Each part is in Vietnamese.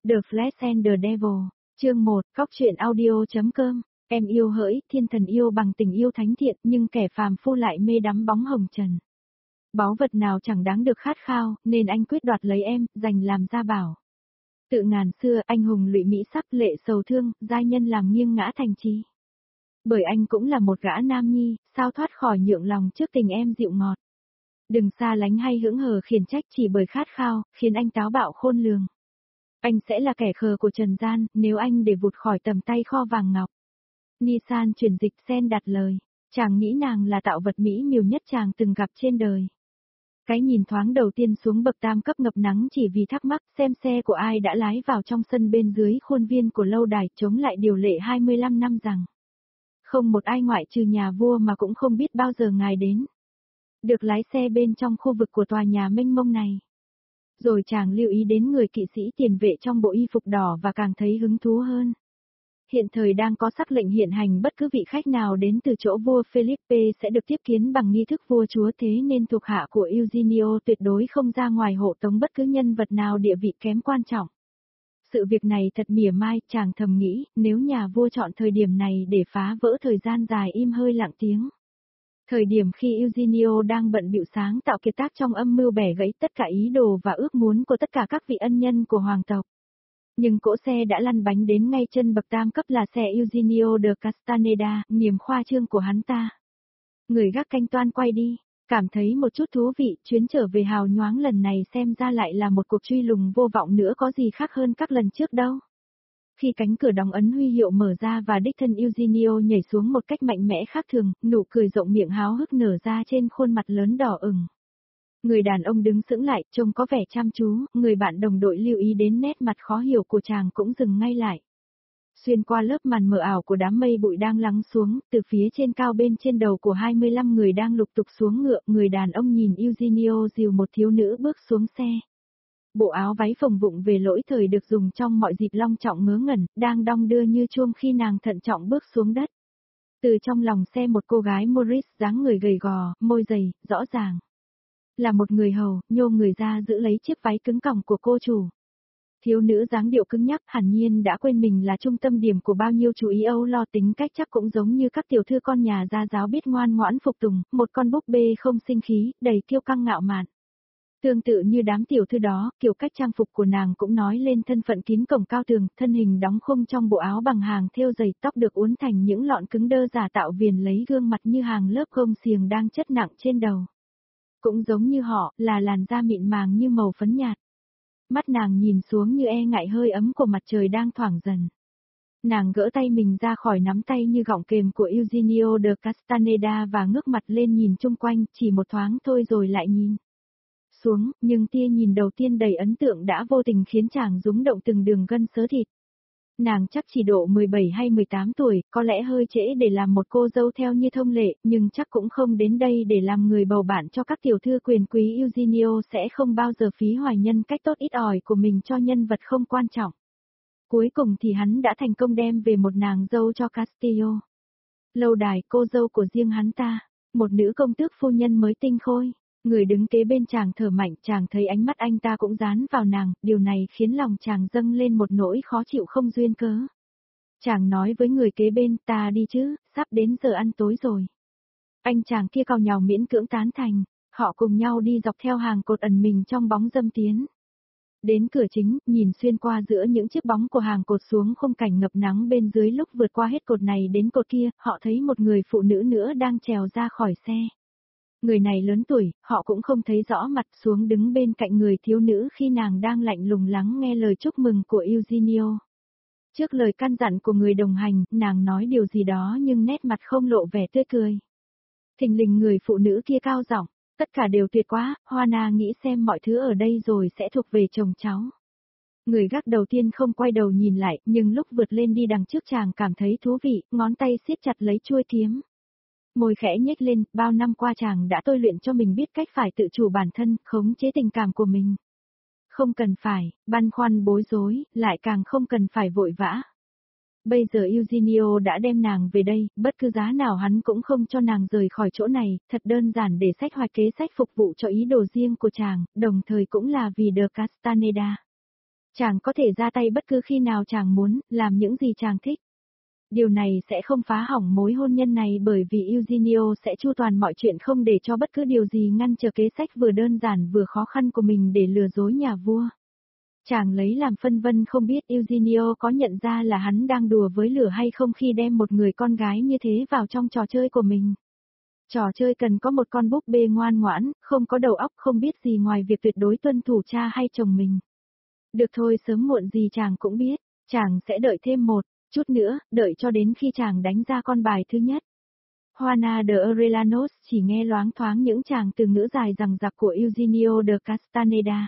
The Flash and the Devil, chương 1, Cóc truyện audio.com, em yêu hỡi, thiên thần yêu bằng tình yêu thánh thiện, nhưng kẻ phàm phu lại mê đắm bóng hồng trần. Báu vật nào chẳng đáng được khát khao, nên anh quyết đoạt lấy em, dành làm gia bảo. Tự ngàn xưa, anh hùng lụy mỹ sắc lệ sầu thương, giai nhân làm nghiêng ngã thành trí. Bởi anh cũng là một gã nam nhi, sao thoát khỏi nhượng lòng trước tình em dịu ngọt. Đừng xa lánh hay hững hờ khiển trách chỉ bởi khát khao, khiến anh táo bạo khôn lường. Anh sẽ là kẻ khờ của trần gian, nếu anh để vụt khỏi tầm tay kho vàng ngọc. Nisan chuyển dịch Sen đặt lời, chàng nghĩ nàng là tạo vật mỹ miều nhất chàng từng gặp trên đời. Cái nhìn thoáng đầu tiên xuống bậc tam cấp ngập nắng chỉ vì thắc mắc xem xe của ai đã lái vào trong sân bên dưới khuôn viên của lâu đài chống lại điều lệ 25 năm rằng. Không một ai ngoại trừ nhà vua mà cũng không biết bao giờ ngài đến. Được lái xe bên trong khu vực của tòa nhà mênh mông này. Rồi chàng lưu ý đến người kỵ sĩ tiền vệ trong bộ y phục đỏ và càng thấy hứng thú hơn. Hiện thời đang có sắc lệnh hiện hành bất cứ vị khách nào đến từ chỗ vua Felipe sẽ được tiếp kiến bằng nghi thức vua chúa, thế nên thuộc hạ của Eugenio tuyệt đối không ra ngoài hộ tống bất cứ nhân vật nào địa vị kém quan trọng. Sự việc này thật mỉa mai, chàng thầm nghĩ, nếu nhà vua chọn thời điểm này để phá vỡ thời gian dài im hơi lặng tiếng. Thời điểm khi Eugenio đang bận bịu sáng tạo kiệt tác trong âm mưu bẻ gãy tất cả ý đồ và ước muốn của tất cả các vị ân nhân của hoàng tộc. Nhưng cỗ xe đã lăn bánh đến ngay chân bậc tam cấp là xe Eugenio de Castaneda, niềm khoa trương của hắn ta. Người gác canh toan quay đi, cảm thấy một chút thú vị, chuyến trở về hào nhoáng lần này xem ra lại là một cuộc truy lùng vô vọng nữa, có gì khác hơn các lần trước đâu. Khi cánh cửa đóng ấn huy hiệu mở ra và đích thân Eugenio nhảy xuống một cách mạnh mẽ khác thường, nụ cười rộng miệng háo hức nở ra trên khuôn mặt lớn đỏ ửng. Người đàn ông đứng sững lại, trông có vẻ chăm chú, người bạn đồng đội lưu ý đến nét mặt khó hiểu của chàng cũng dừng ngay lại. Xuyên qua lớp màn mờ ảo của đám mây bụi đang lắng xuống, từ phía trên cao bên trên đầu của 25 người đang lục tục xuống ngựa, người đàn ông nhìn Eugenio dìu một thiếu nữ bước xuống xe. Bộ áo váy phồng vụng về lỗi thời được dùng trong mọi dịp long trọng ngớ ngẩn, đang đong đưa như chuông khi nàng thận trọng bước xuống đất. Từ trong lòng xe một cô gái Morris dáng người gầy gò, môi dày, rõ ràng. Là một người hầu, nhô người ra giữ lấy chiếc váy cứng còng của cô chủ. Thiếu nữ dáng điệu cứng nhắc hẳn nhiên đã quên mình là trung tâm điểm của bao nhiêu chú ý âu lo, tính cách chắc cũng giống như các tiểu thư con nhà gia giáo biết ngoan ngoãn phục tùng, một con búp bê không sinh khí, đầy kiêu căng ngạo mạn. Tương tự như đám tiểu thư đó, kiểu cách trang phục của nàng cũng nói lên thân phận kín cổng cao tường, thân hình đóng khung trong bộ áo bằng hàng thêu dày, tóc được uốn thành những lọn cứng đơ giả tạo viền lấy gương mặt như hàng lớp gông xiềng đang chất nặng trên đầu. Cũng giống như họ, là làn da mịn màng như màu phấn nhạt. Mắt nàng nhìn xuống như e ngại hơi ấm của mặt trời đang thoảng dần. Nàng gỡ tay mình ra khỏi nắm tay như gọng kềm của Eugenio de Castaneda và ngước mặt lên nhìn chung quanh, chỉ một thoáng thôi rồi lại nhìn xuống, nhưng tia nhìn đầu tiên đầy ấn tượng đã vô tình khiến chàng rúng động từng đường gân xớ thịt. Nàng chắc chỉ độ 17 hay 18 tuổi, có lẽ hơi trễ để làm một cô dâu theo như thông lệ, nhưng chắc cũng không đến đây để làm người bầu bạn cho các tiểu thư quyền quý. Eugenio sẽ không bao giờ phí hoài nhân cách tốt ít ỏi của mình cho nhân vật không quan trọng. Cuối cùng thì hắn đã thành công đem về một nàng dâu cho Castillo. Lâu đài cô dâu của riêng hắn ta, một nữ công tước phu nhân mới tinh khôi. Người đứng kế bên chàng thở mạnh, chàng thấy ánh mắt anh ta cũng dán vào nàng, điều này khiến lòng chàng dâng lên một nỗi khó chịu không duyên cớ. Chàng nói với người kế bên, ta đi chứ, sắp đến giờ ăn tối rồi. Anh chàng kia cau nhàu miễn cưỡng tán thành, họ cùng nhau đi dọc theo hàng cột ẩn mình trong bóng dâm tiến. Đến cửa chính, nhìn xuyên qua giữa những chiếc bóng của hàng cột xuống khung cảnh ngập nắng bên dưới, lúc vượt qua hết cột này đến cột kia, họ thấy một người phụ nữ nữa đang trèo ra khỏi xe. Người này lớn tuổi, họ cũng không thấy rõ mặt, xuống đứng bên cạnh người thiếu nữ khi nàng đang lạnh lùng lắng nghe lời chúc mừng của Eugenio. Trước lời căn dặn của người đồng hành, nàng nói điều gì đó nhưng nét mặt không lộ vẻ tươi cười. Thình lình người phụ nữ kia cao giọng, tất cả đều tuyệt quá, Juana nghĩ xem mọi thứ ở đây rồi sẽ thuộc về chồng cháu. Người gác đầu tiên không quay đầu nhìn lại, nhưng lúc vượt lên đi đằng trước chàng cảm thấy thú vị, ngón tay siết chặt lấy chuôi kiếm. Môi khẽ nhếch lên, bao năm qua chàng đã tôi luyện cho mình biết cách phải tự chủ bản thân, khống chế tình cảm của mình. Không cần phải băn khoăn bối rối, lại càng không cần phải vội vã. Bây giờ Eugenio đã đem nàng về đây, bất cứ giá nào hắn cũng không cho nàng rời khỏi chỗ này, thật đơn giản để sách hoạch kế sách phục vụ cho ý đồ riêng của chàng, đồng thời cũng là vì De Castaneda. Chàng có thể ra tay bất cứ khi nào chàng muốn, làm những gì chàng thích. Điều này sẽ không phá hỏng mối hôn nhân này bởi vì Eugenio sẽ chu toàn mọi chuyện không để cho bất cứ điều gì ngăn trở kế sách vừa đơn giản vừa khó khăn của mình để lừa dối nhà vua. Chàng lấy làm phân vân không biết Eugenio có nhận ra là hắn đang đùa với lửa hay không khi đem một người con gái như thế vào trong trò chơi của mình. Trò chơi cần có một con búp bê ngoan ngoãn, không có đầu óc không biết gì ngoài việc tuyệt đối tuân thủ cha hay chồng mình. Được thôi sớm muộn gì chàng cũng biết, chàng sẽ đợi thêm một chút nữa, đợi cho đến khi chàng đánh ra con bài thứ nhất. Juana de Arellanos chỉ nghe loáng thoáng những tràng từ ngữ dài dằng dặc của Eugenio de Castaneda.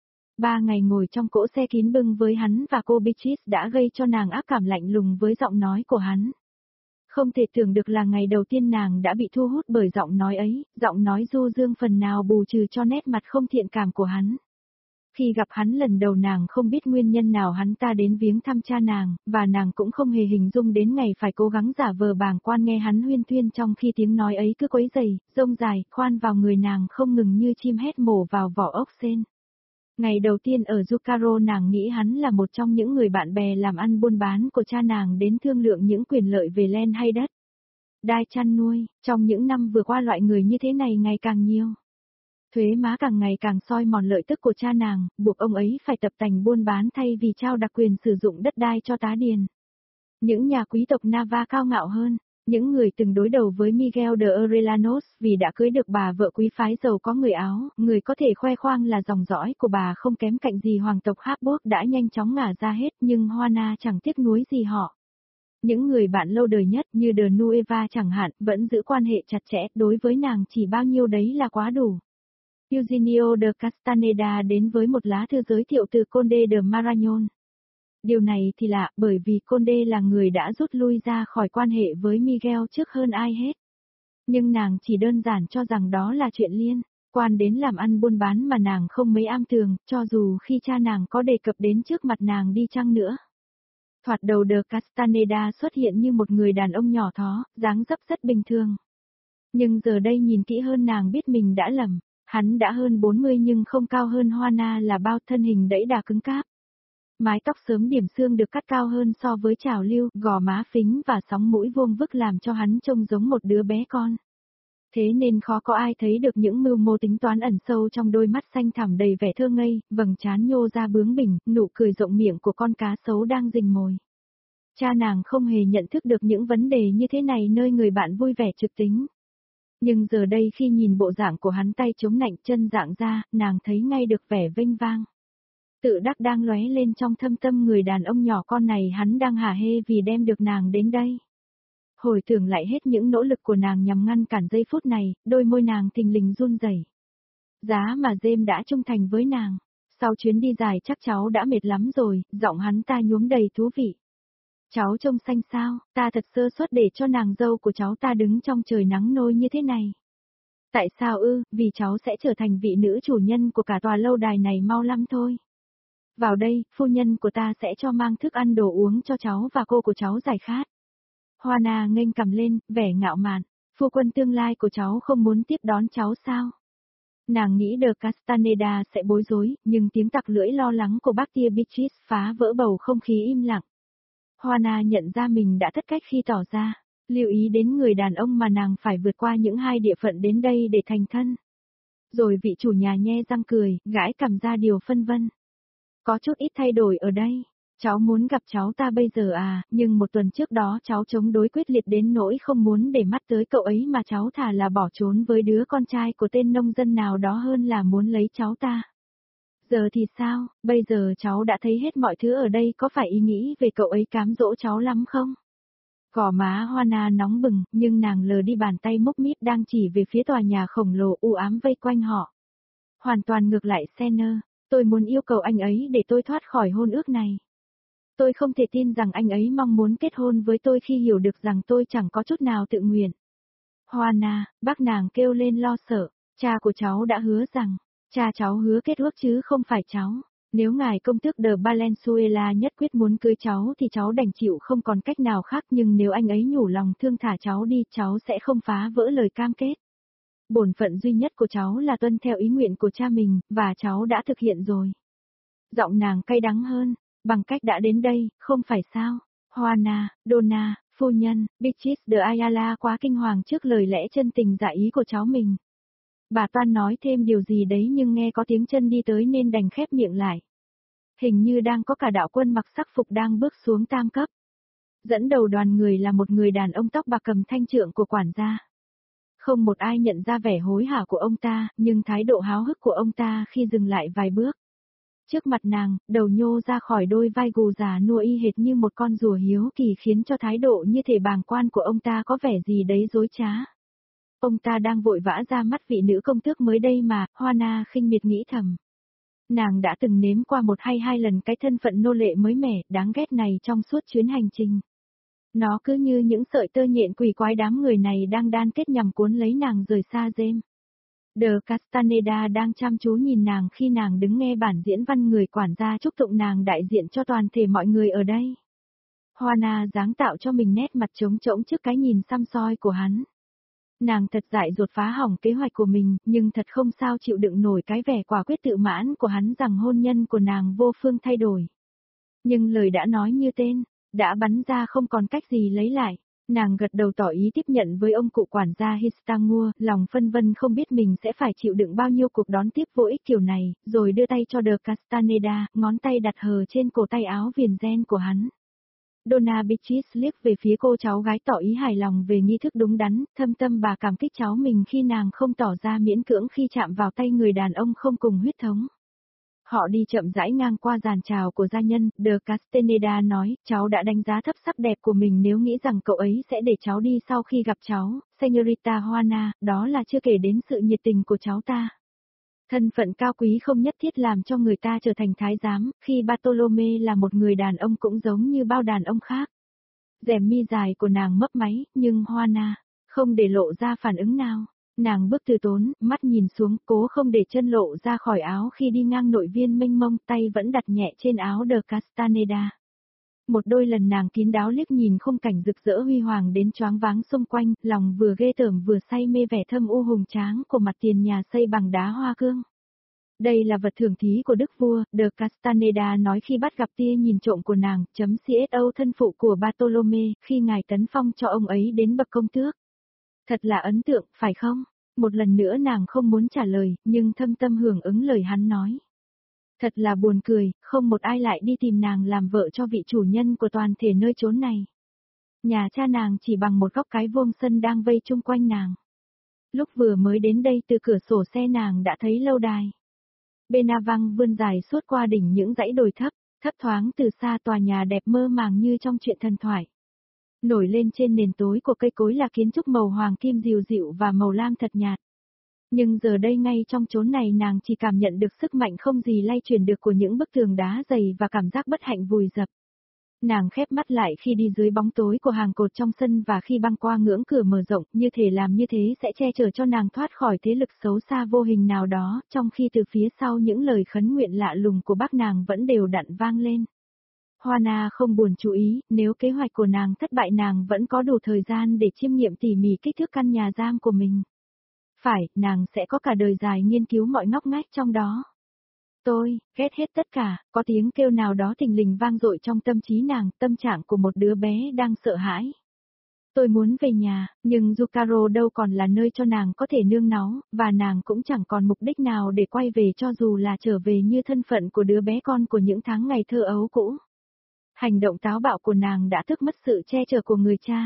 3 ngày ngồi trong cỗ xe kín bưng với hắn và cô Beatrice đã gây cho nàng ác cảm lạnh lùng với giọng nói của hắn. Không thể tưởng được là ngày đầu tiên nàng đã bị thu hút bởi giọng nói ấy, giọng nói du dương phần nào bù trừ cho nét mặt không thiện cảm của hắn. Khi gặp hắn lần đầu nàng không biết nguyên nhân nào hắn ta đến viếng thăm cha nàng, và nàng cũng không hề hình dung đến ngày phải cố gắng giả vờ bàng quan nghe hắn huyên thuyên trong khi tiếng nói ấy cứ quấy rầy, rông dài, khoan vào người nàng không ngừng như chim hét mổ vào vỏ ốc sên. Ngày đầu tiên ở Zucaro nàng nghĩ hắn là một trong những người bạn bè làm ăn buôn bán của cha nàng đến thương lượng những quyền lợi về len hay đất. Đai chăn nuôi, trong những năm vừa qua loại người như thế này ngày càng nhiều. Thuế má càng ngày càng soi mòn lợi tức của cha nàng, buộc ông ấy phải tập tành buôn bán thay vì trao đặc quyền sử dụng đất đai cho tá điền. Những nhà quý tộc Nava cao ngạo hơn, những người từng đối đầu với Miguel de Arellanos vì đã cưới được bà vợ quý phái giàu có người Áo, người có thể khoe khoang là dòng dõi của bà không kém cạnh gì hoàng tộc Habsburg đã nhanh chóng ngả ra hết nhưng Juana chẳng tiếc nuối gì họ. Những người bạn lâu đời nhất như de Nueva chẳng hạn vẫn giữ quan hệ chặt chẽ, đối với nàng chỉ bao nhiêu đấy là quá đủ. Eugenio de Castaneda đến với một lá thư giới thiệu từ Conde de Marañón. Điều này thì lạ bởi vì Conde là người đã rút lui ra khỏi quan hệ với Miguel trước hơn ai hết. Nhưng nàng chỉ đơn giản cho rằng đó là chuyện liên quan đến làm ăn buôn bán mà nàng không mấy am tường, cho dù khi cha nàng có đề cập đến trước mặt nàng đi chăng nữa. Thoạt đầu de Castaneda xuất hiện như một người đàn ông nhỏ thó, dáng dấp rất bình thường. Nhưng giờ đây nhìn kỹ hơn nàng biết mình đã lầm. Hắn đã hơn 40 nhưng không cao hơn Juana là bao, thân hình đẫy đà cứng cáp. Mái tóc sớm điểm xương được cắt cao hơn so với trào lưu, gò má phính và sóng mũi vuông vức làm cho hắn trông giống một đứa bé con. Thế nên khó có ai thấy được những mưu mô tính toán ẩn sâu trong đôi mắt xanh thẳm đầy vẻ thơ ngây, vầng trán nhô ra bướng bỉnh, nụ cười rộng miệng của con cá sấu đang rình mồi. Cha nàng không hề nhận thức được những vấn đề như thế này nơi người bạn vui vẻ trực tính. Nhưng giờ đây khi nhìn bộ dạng của hắn tay chống nạnh chân dạng ra, nàng thấy ngay được vẻ vênh vang. Tự đắc đang lóe lên trong thâm tâm người đàn ông nhỏ con này hắn đang hả hê vì đem được nàng đến đây. Hồi tưởng lại hết những nỗ lực của nàng nhằm ngăn cản giây phút này, đôi môi nàng thình lình run rẩy. Giá mà James đã trung thành với nàng. Sau chuyến đi dài chắc cháu đã mệt lắm rồi, giọng hắn ta nhuốm đầy thú vị. Cháu trông xanh sao, ta thật sơ suất để cho nàng dâu của cháu ta đứng trong trời nắng nôi như thế này. Tại sao ư, vì cháu sẽ trở thành vị nữ chủ nhân của cả tòa lâu đài này mau lắm thôi. Vào đây, phu nhân của ta sẽ cho mang thức ăn đồ uống cho cháu và cô của cháu giải khát. Juana nghênh cầm lên, vẻ ngạo mạn, phu quân tương lai của cháu không muốn tiếp đón cháu sao? Nàng nghĩ de Castaneda sẽ bối rối, nhưng tiếng tặc lưỡi lo lắng của bác tia Beatrice phá vỡ bầu không khí im lặng. Juana nhận ra mình đã thất cách khi tỏ ra, lưu ý đến người đàn ông mà nàng phải vượt qua những hai địa phận đến đây để thành thân. Rồi vị chủ nhà nhe răng cười, gãi cằm ra điều phân vân. Có chút ít thay đổi ở đây. Cháu muốn gặp cháu ta bây giờ à, nhưng một tuần trước đó cháu chống đối quyết liệt đến nỗi không muốn để mắt tới cậu ấy mà cháu thà là bỏ trốn với đứa con trai của tên nông dân nào đó hơn là muốn lấy cháu ta. Giờ thì sao, bây giờ cháu đã thấy hết mọi thứ ở đây có phải ý nghĩ về cậu ấy cám dỗ cháu lắm không? Gò má Juana nóng bừng, nhưng nàng lờ đi bàn tay múc mít đang chỉ về phía tòa nhà khổng lồ u ám vây quanh họ. Hoàn toàn ngược lại Senner, tôi muốn yêu cầu anh ấy để tôi thoát khỏi hôn ước này. Tôi không thể tin rằng anh ấy mong muốn kết hôn với tôi khi hiểu được rằng tôi chẳng có chút nào tự nguyện. Juana, bác nàng kêu lên lo sợ, cha của cháu đã hứa rằng, cha cháu hứa kết ước chứ không phải cháu. Nếu ngài công tước de Valenzuela nhất quyết muốn cưới cháu thì cháu đành chịu không còn cách nào khác nhưng nếu anh ấy nhủ lòng thương thả cháu đi cháu sẽ không phá vỡ lời cam kết. Bổn phận duy nhất của cháu là tuân theo ý nguyện của cha mình, và cháu đã thực hiện rồi. Giọng nàng cay đắng hơn, bằng cách đã đến đây, không phải sao? Juana, Donna, phu nhân, Beatrice de Ayala quá kinh hoàng trước lời lẽ chân tình dạ ý của cháu mình. Bà toan nói thêm điều gì đấy nhưng nghe có tiếng chân đi tới nên đành khép miệng lại. Hình như đang có cả đạo quân mặc sắc phục đang bước xuống tam cấp. Dẫn đầu đoàn người là một người đàn ông tóc bạc cầm thanh trượng của quản gia. Không một ai nhận ra vẻ hối hả của ông ta, nhưng thái độ háo hức của ông ta khi dừng lại vài bước. Trước mặt nàng, đầu nhô ra khỏi đôi vai gù già nua y hệt như một con rùa hiếu kỳ khiến cho thái độ như thể bàng quan của ông ta có vẻ gì đấy dối trá. Ông ta đang vội vã ra mắt vị nữ công tước mới đây mà, Juana khinh miệt nghĩ thầm. Nàng đã từng nếm qua một hay hai lần cái thân phận nô lệ mới mẻ, đáng ghét này trong suốt chuyến hành trình. Nó cứ như những sợi tơ nhện quỷ quái đám người này đang đan kết nhằm cuốn lấy nàng rời xa James. De Castaneda đang chăm chú nhìn nàng khi nàng đứng nghe bản diễn văn người quản gia chúc tụng nàng đại diện cho toàn thể mọi người ở đây. Juana dáng tạo cho mình nét mặt trống trỗng trước cái nhìn săm soi của hắn. Nàng thật dại dột phá hỏng kế hoạch của mình, nhưng thật không sao chịu đựng nổi cái vẻ quả quyết tự mãn của hắn rằng hôn nhân của nàng vô phương thay đổi. Nhưng lời đã nói như tên, đã bắn ra không còn cách gì lấy lại. Nàng gật đầu tỏ ý tiếp nhận với ông cụ quản gia Histangur, lòng phân vân không biết mình sẽ phải chịu đựng bao nhiêu cuộc đón tiếp vô ích kiểu này, rồi đưa tay cho De Castaneda, ngón tay đặt hờ trên cổ tay áo viền ren của hắn. Donna Beatrice liếc về phía cô cháu gái tỏ ý hài lòng về nghi thức đúng đắn, thâm tâm bà cảm kích cháu mình khi nàng không tỏ ra miễn cưỡng khi chạm vào tay người đàn ông không cùng huyết thống. Họ đi chậm rãi ngang qua giàn chào của gia nhân, De Castaneda nói, cháu đã đánh giá thấp sắc đẹp của mình nếu nghĩ rằng cậu ấy sẽ để cháu đi sau khi gặp cháu, Señorita Juana, đó là chưa kể đến sự nhiệt tình của cháu ta. Thân phận cao quý không nhất thiết làm cho người ta trở thành thái giám, khi Bartolome là một người đàn ông cũng giống như bao đàn ông khác. Rèm mi dài của nàng mấp máy, nhưng Juana không để lộ ra phản ứng nào. Nàng bước từ tốn, mắt nhìn xuống, cố không để chân lộ ra khỏi áo khi đi ngang nội viên mênh mông, tay vẫn đặt nhẹ trên áo De Castaneda. Một đôi lần nàng kín đáo liếc nhìn khung cảnh rực rỡ huy hoàng đến choáng váng xung quanh, lòng vừa ghê tởm vừa say mê vẻ thâm u hùng tráng của mặt tiền nhà xây bằng đá hoa cương. Đây là vật thưởng thí của đức vua, De Castaneda nói khi bắt gặp tia nhìn trộm của nàng, CSO thân phụ của Bartolome, khi ngài tấn phong cho ông ấy đến bậc công tước. Thật là ấn tượng, phải không? Một lần nữa nàng không muốn trả lời, nhưng thâm tâm hưởng ứng lời hắn nói. Thật là buồn cười, không một ai lại đi tìm nàng làm vợ cho vị chủ nhân của toàn thể nơi chốn này. Nhà cha nàng chỉ bằng một góc cái vuông sân đang vây chung quanh nàng. Lúc vừa mới đến đây từ cửa sổ xe nàng đã thấy lâu đài. Benavang vươn dài suốt qua đỉnh những dãy đồi thấp, thấp thoáng từ xa tòa nhà đẹp mơ màng như trong truyện thần thoại. Nổi lên trên nền tối của cây cối là kiến trúc màu hoàng kim dịu dịu và màu lam thật nhạt. Nhưng giờ đây ngay trong chốn này nàng chỉ cảm nhận được sức mạnh không gì lay chuyển được của những bức tường đá dày và cảm giác bất hạnh vùi dập. Nàng khép mắt lại khi đi dưới bóng tối của hàng cột trong sân và khi băng qua ngưỡng cửa mở rộng, như thể làm như thế sẽ che chở cho nàng thoát khỏi thế lực xấu xa vô hình nào đó, trong khi từ phía sau những lời khấn nguyện lạ lùng của bác nàng vẫn đều đặn vang lên. Juana không buồn chú ý, nếu kế hoạch của nàng thất bại nàng vẫn có đủ thời gian để chiêm nghiệm tỉ mỉ kích thước căn nhà giam của mình. Phải, nàng sẽ có cả đời dài nghiên cứu mọi ngóc ngách trong đó. Tôi, ghét hết tất cả, có tiếng kêu nào đó thình lình vang dội trong tâm trí nàng, tâm trạng của một đứa bé đang sợ hãi. Tôi muốn về nhà, nhưng Yukaro đâu còn là nơi cho nàng có thể nương náu, và nàng cũng chẳng còn mục đích nào để quay về cho dù là trở về như thân phận của đứa bé con của những tháng ngày thơ ấu cũ. Hành động táo bạo của nàng đã tước mất sự che chở của người cha.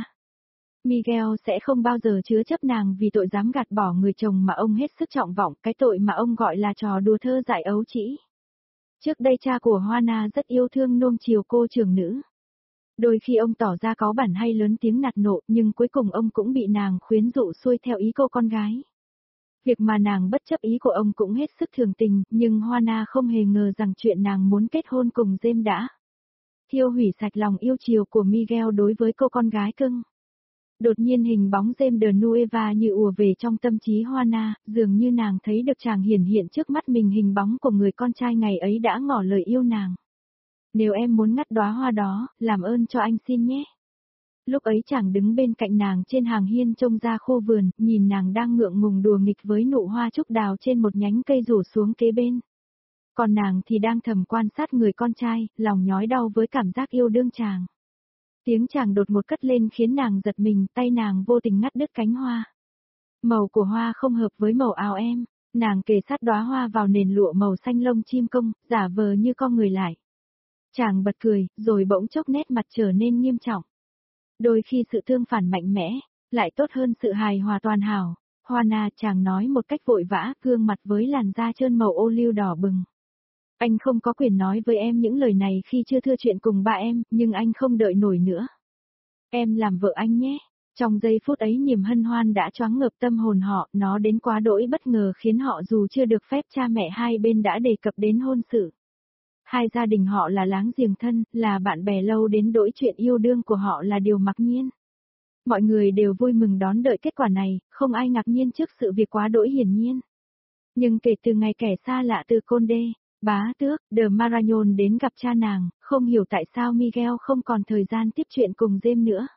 Miguel sẽ không bao giờ chứa chấp nàng vì tội dám gạt bỏ người chồng mà ông hết sức trọng vọng, cái tội mà ông gọi là trò đùa thơ dại ấu trĩ. Trước đây cha của Juana rất yêu thương nuông chiều cô trưởng nữ. Đôi khi ông tỏ ra cáu bẳn hay lớn tiếng nạt nộ, nhưng cuối cùng ông cũng bị nàng khuyến dụ xuôi theo ý cô con gái. Việc mà nàng bất chấp ý của ông cũng hết sức thường tình, nhưng Juana không hề ngờ rằng chuyện nàng muốn kết hôn cùng James đã thiêu hủy sạch lòng yêu chiều của Miguel đối với cô con gái cưng. Đột nhiên hình bóng James de Nueva như ùa về trong tâm trí Juana, dường như nàng thấy được chàng hiển hiện trước mắt mình hình bóng của người con trai ngày ấy đã ngỏ lời yêu nàng. Nếu em muốn ngắt đóa hoa đó, làm ơn cho anh xin nhé. Lúc ấy chàng đứng bên cạnh nàng trên hàng hiên trông ra khu vườn, nhìn nàng đang ngượng ngùng đùa nghịch với nụ hoa trúc đào trên một nhánh cây rủ xuống kế bên. Còn nàng thì đang thầm quan sát người con trai, lòng nhói đau với cảm giác yêu đương chàng. Tiếng chàng đột ngột cất lên khiến nàng giật mình, tay nàng vô tình ngắt đứt cánh hoa. Màu của hoa không hợp với màu áo em, nàng kề sát đóa hoa vào nền lụa màu xanh lông chim công, giả vờ như con người lại. Chàng bật cười, rồi bỗng chốc nét mặt trở nên nghiêm trọng. Đôi khi sự tương phản mạnh mẽ, lại tốt hơn sự hài hòa toàn hảo. Juana, chàng nói một cách vội vã, gương mặt với làn da trơn màu ô liu đỏ bừng. Anh không có quyền nói với em những lời này khi chưa thưa chuyện cùng ba em, nhưng anh không đợi nổi nữa. Em làm vợ anh nhé. Trong giây phút ấy niềm hân hoan đã choáng ngợp tâm hồn họ, nó đến quá đỗi bất ngờ khiến họ dù chưa được phép cha mẹ hai bên đã đề cập đến hôn sự. Hai gia đình họ là láng giềng thân, là bạn bè lâu đến nỗi chuyện yêu đương của họ là điều mặc nhiên. Mọi người đều vui mừng đón đợi kết quả này, không ai ngạc nhiên trước sự việc quá đỗi hiển nhiên. Nhưng kể từ ngày kẻ xa lạ từ Conde, bá tước, de Marañón đến gặp cha nàng, không hiểu tại sao Miguel không còn thời gian tiếp chuyện cùng James nữa.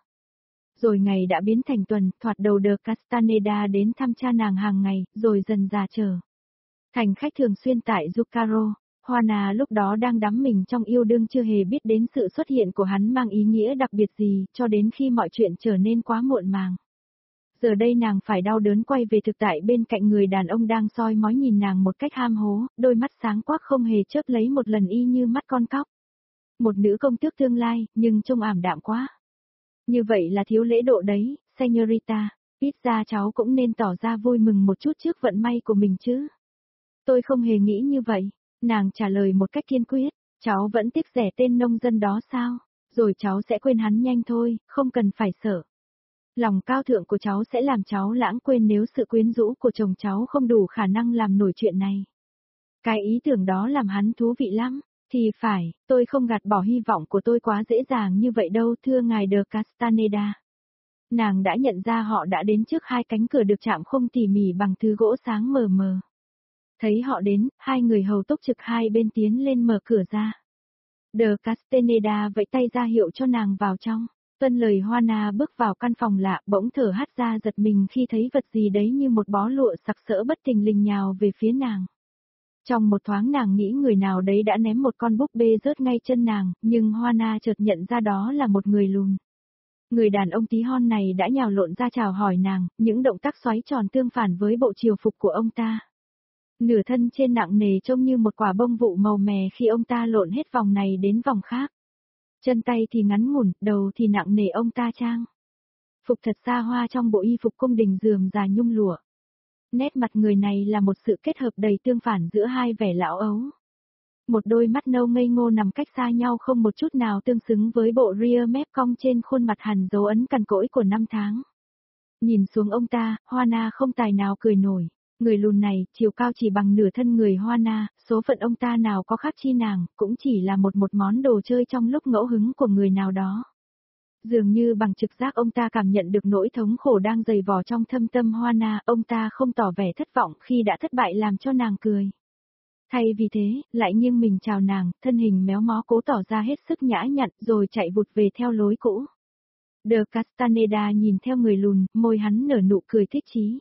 Rồi ngày đã biến thành tuần, thoạt đầu de Castaneda đến thăm cha nàng hàng ngày, rồi dần già trở thành khách thường xuyên tại Zucaro. Juana lúc đó đang đắm mình trong yêu đương chưa hề biết đến sự xuất hiện của hắn mang ý nghĩa đặc biệt gì, cho đến khi mọi chuyện trở nên quá muộn màng. Giờ đây nàng phải đau đớn quay về thực tại bên cạnh người đàn ông đang soi mói nhìn nàng một cách ham hố, đôi mắt sáng quắc không hề chớp lấy một lần y như mắt con cóc. Một nữ công tước tương lai, nhưng trông ảm đạm quá. Như vậy là thiếu lễ độ đấy, señorita, ít ra cháu cũng nên tỏ ra vui mừng một chút trước vận may của mình chứ. Tôi không hề nghĩ như vậy. Nàng trả lời một cách kiên quyết, cháu vẫn tiếc rẻ tên nông dân đó sao? Rồi cháu sẽ quên hắn nhanh thôi, không cần phải sợ. Lòng cao thượng của cháu sẽ làm cháu lãng quên nếu sự quyến rũ của chồng cháu không đủ khả năng làm nổi chuyện này. Cái ý tưởng đó làm hắn thú vị lắm. Thì phải, tôi không gạt bỏ hy vọng của tôi quá dễ dàng như vậy đâu thưa ngài de Castaneda. Nàng đã nhận ra họ đã đến trước hai cánh cửa được chạm khung tỉ mỉ bằng thứ gỗ sáng mờ mờ. Thấy họ đến, hai người hầu túc trực hai bên tiến lên mở cửa ra. De Castaneda vẫy tay ra hiệu cho nàng vào trong. Tuân lời Juana bước vào căn phòng lạ, bỗng thở hắt ra giật mình khi thấy vật gì đấy như một bó lụa sặc sỡ bất thình lình nhào về phía nàng. Trong một thoáng nàng nghĩ người nào đấy đã ném một con búp bê rớt ngay chân nàng, nhưng Juana chợt nhận ra đó là một người lùn. Người đàn ông tí hon này đã nhào lộn ra chào hỏi nàng, những động tác xoáy tròn tương phản với bộ triều phục của ông ta. Nửa thân trên nặng nề trông như một quả bông vụ màu mè khi ông ta lộn hết vòng này đến vòng khác. Chân tay thì ngắn ngủn, đầu thì nặng nề ông ta trang. Phục thật xa hoa trong bộ y phục cung đình rườm rà nhung lụa. Nét mặt người này là một sự kết hợp đầy tương phản giữa hai vẻ lão ấu. Một đôi mắt nâu ngây ngô nằm cách xa nhau không một chút nào tương xứng với bộ rear mép cong trên khuôn mặt hằn dấu ấn cằn cỗi của năm tháng. Nhìn xuống ông ta, Juana không tài nào cười nổi. Người lùn này, chiều cao chỉ bằng nửa thân người Juana, số phận ông ta nào có khác chi nàng, cũng chỉ là một món đồ chơi trong lúc ngẫu hứng của người nào đó. Dường như bằng trực giác ông ta cảm nhận được nỗi thống khổ đang dày vò trong thâm tâm Juana, ông ta không tỏ vẻ thất vọng khi đã thất bại làm cho nàng cười. Thay vì thế, lại nghiêng mình chào nàng, thân hình méo mó cố tỏ ra hết sức nhã nhặn rồi chạy vụt về theo lối cũ. De Castaneda nhìn theo người lùn, môi hắn nở nụ cười thích chí.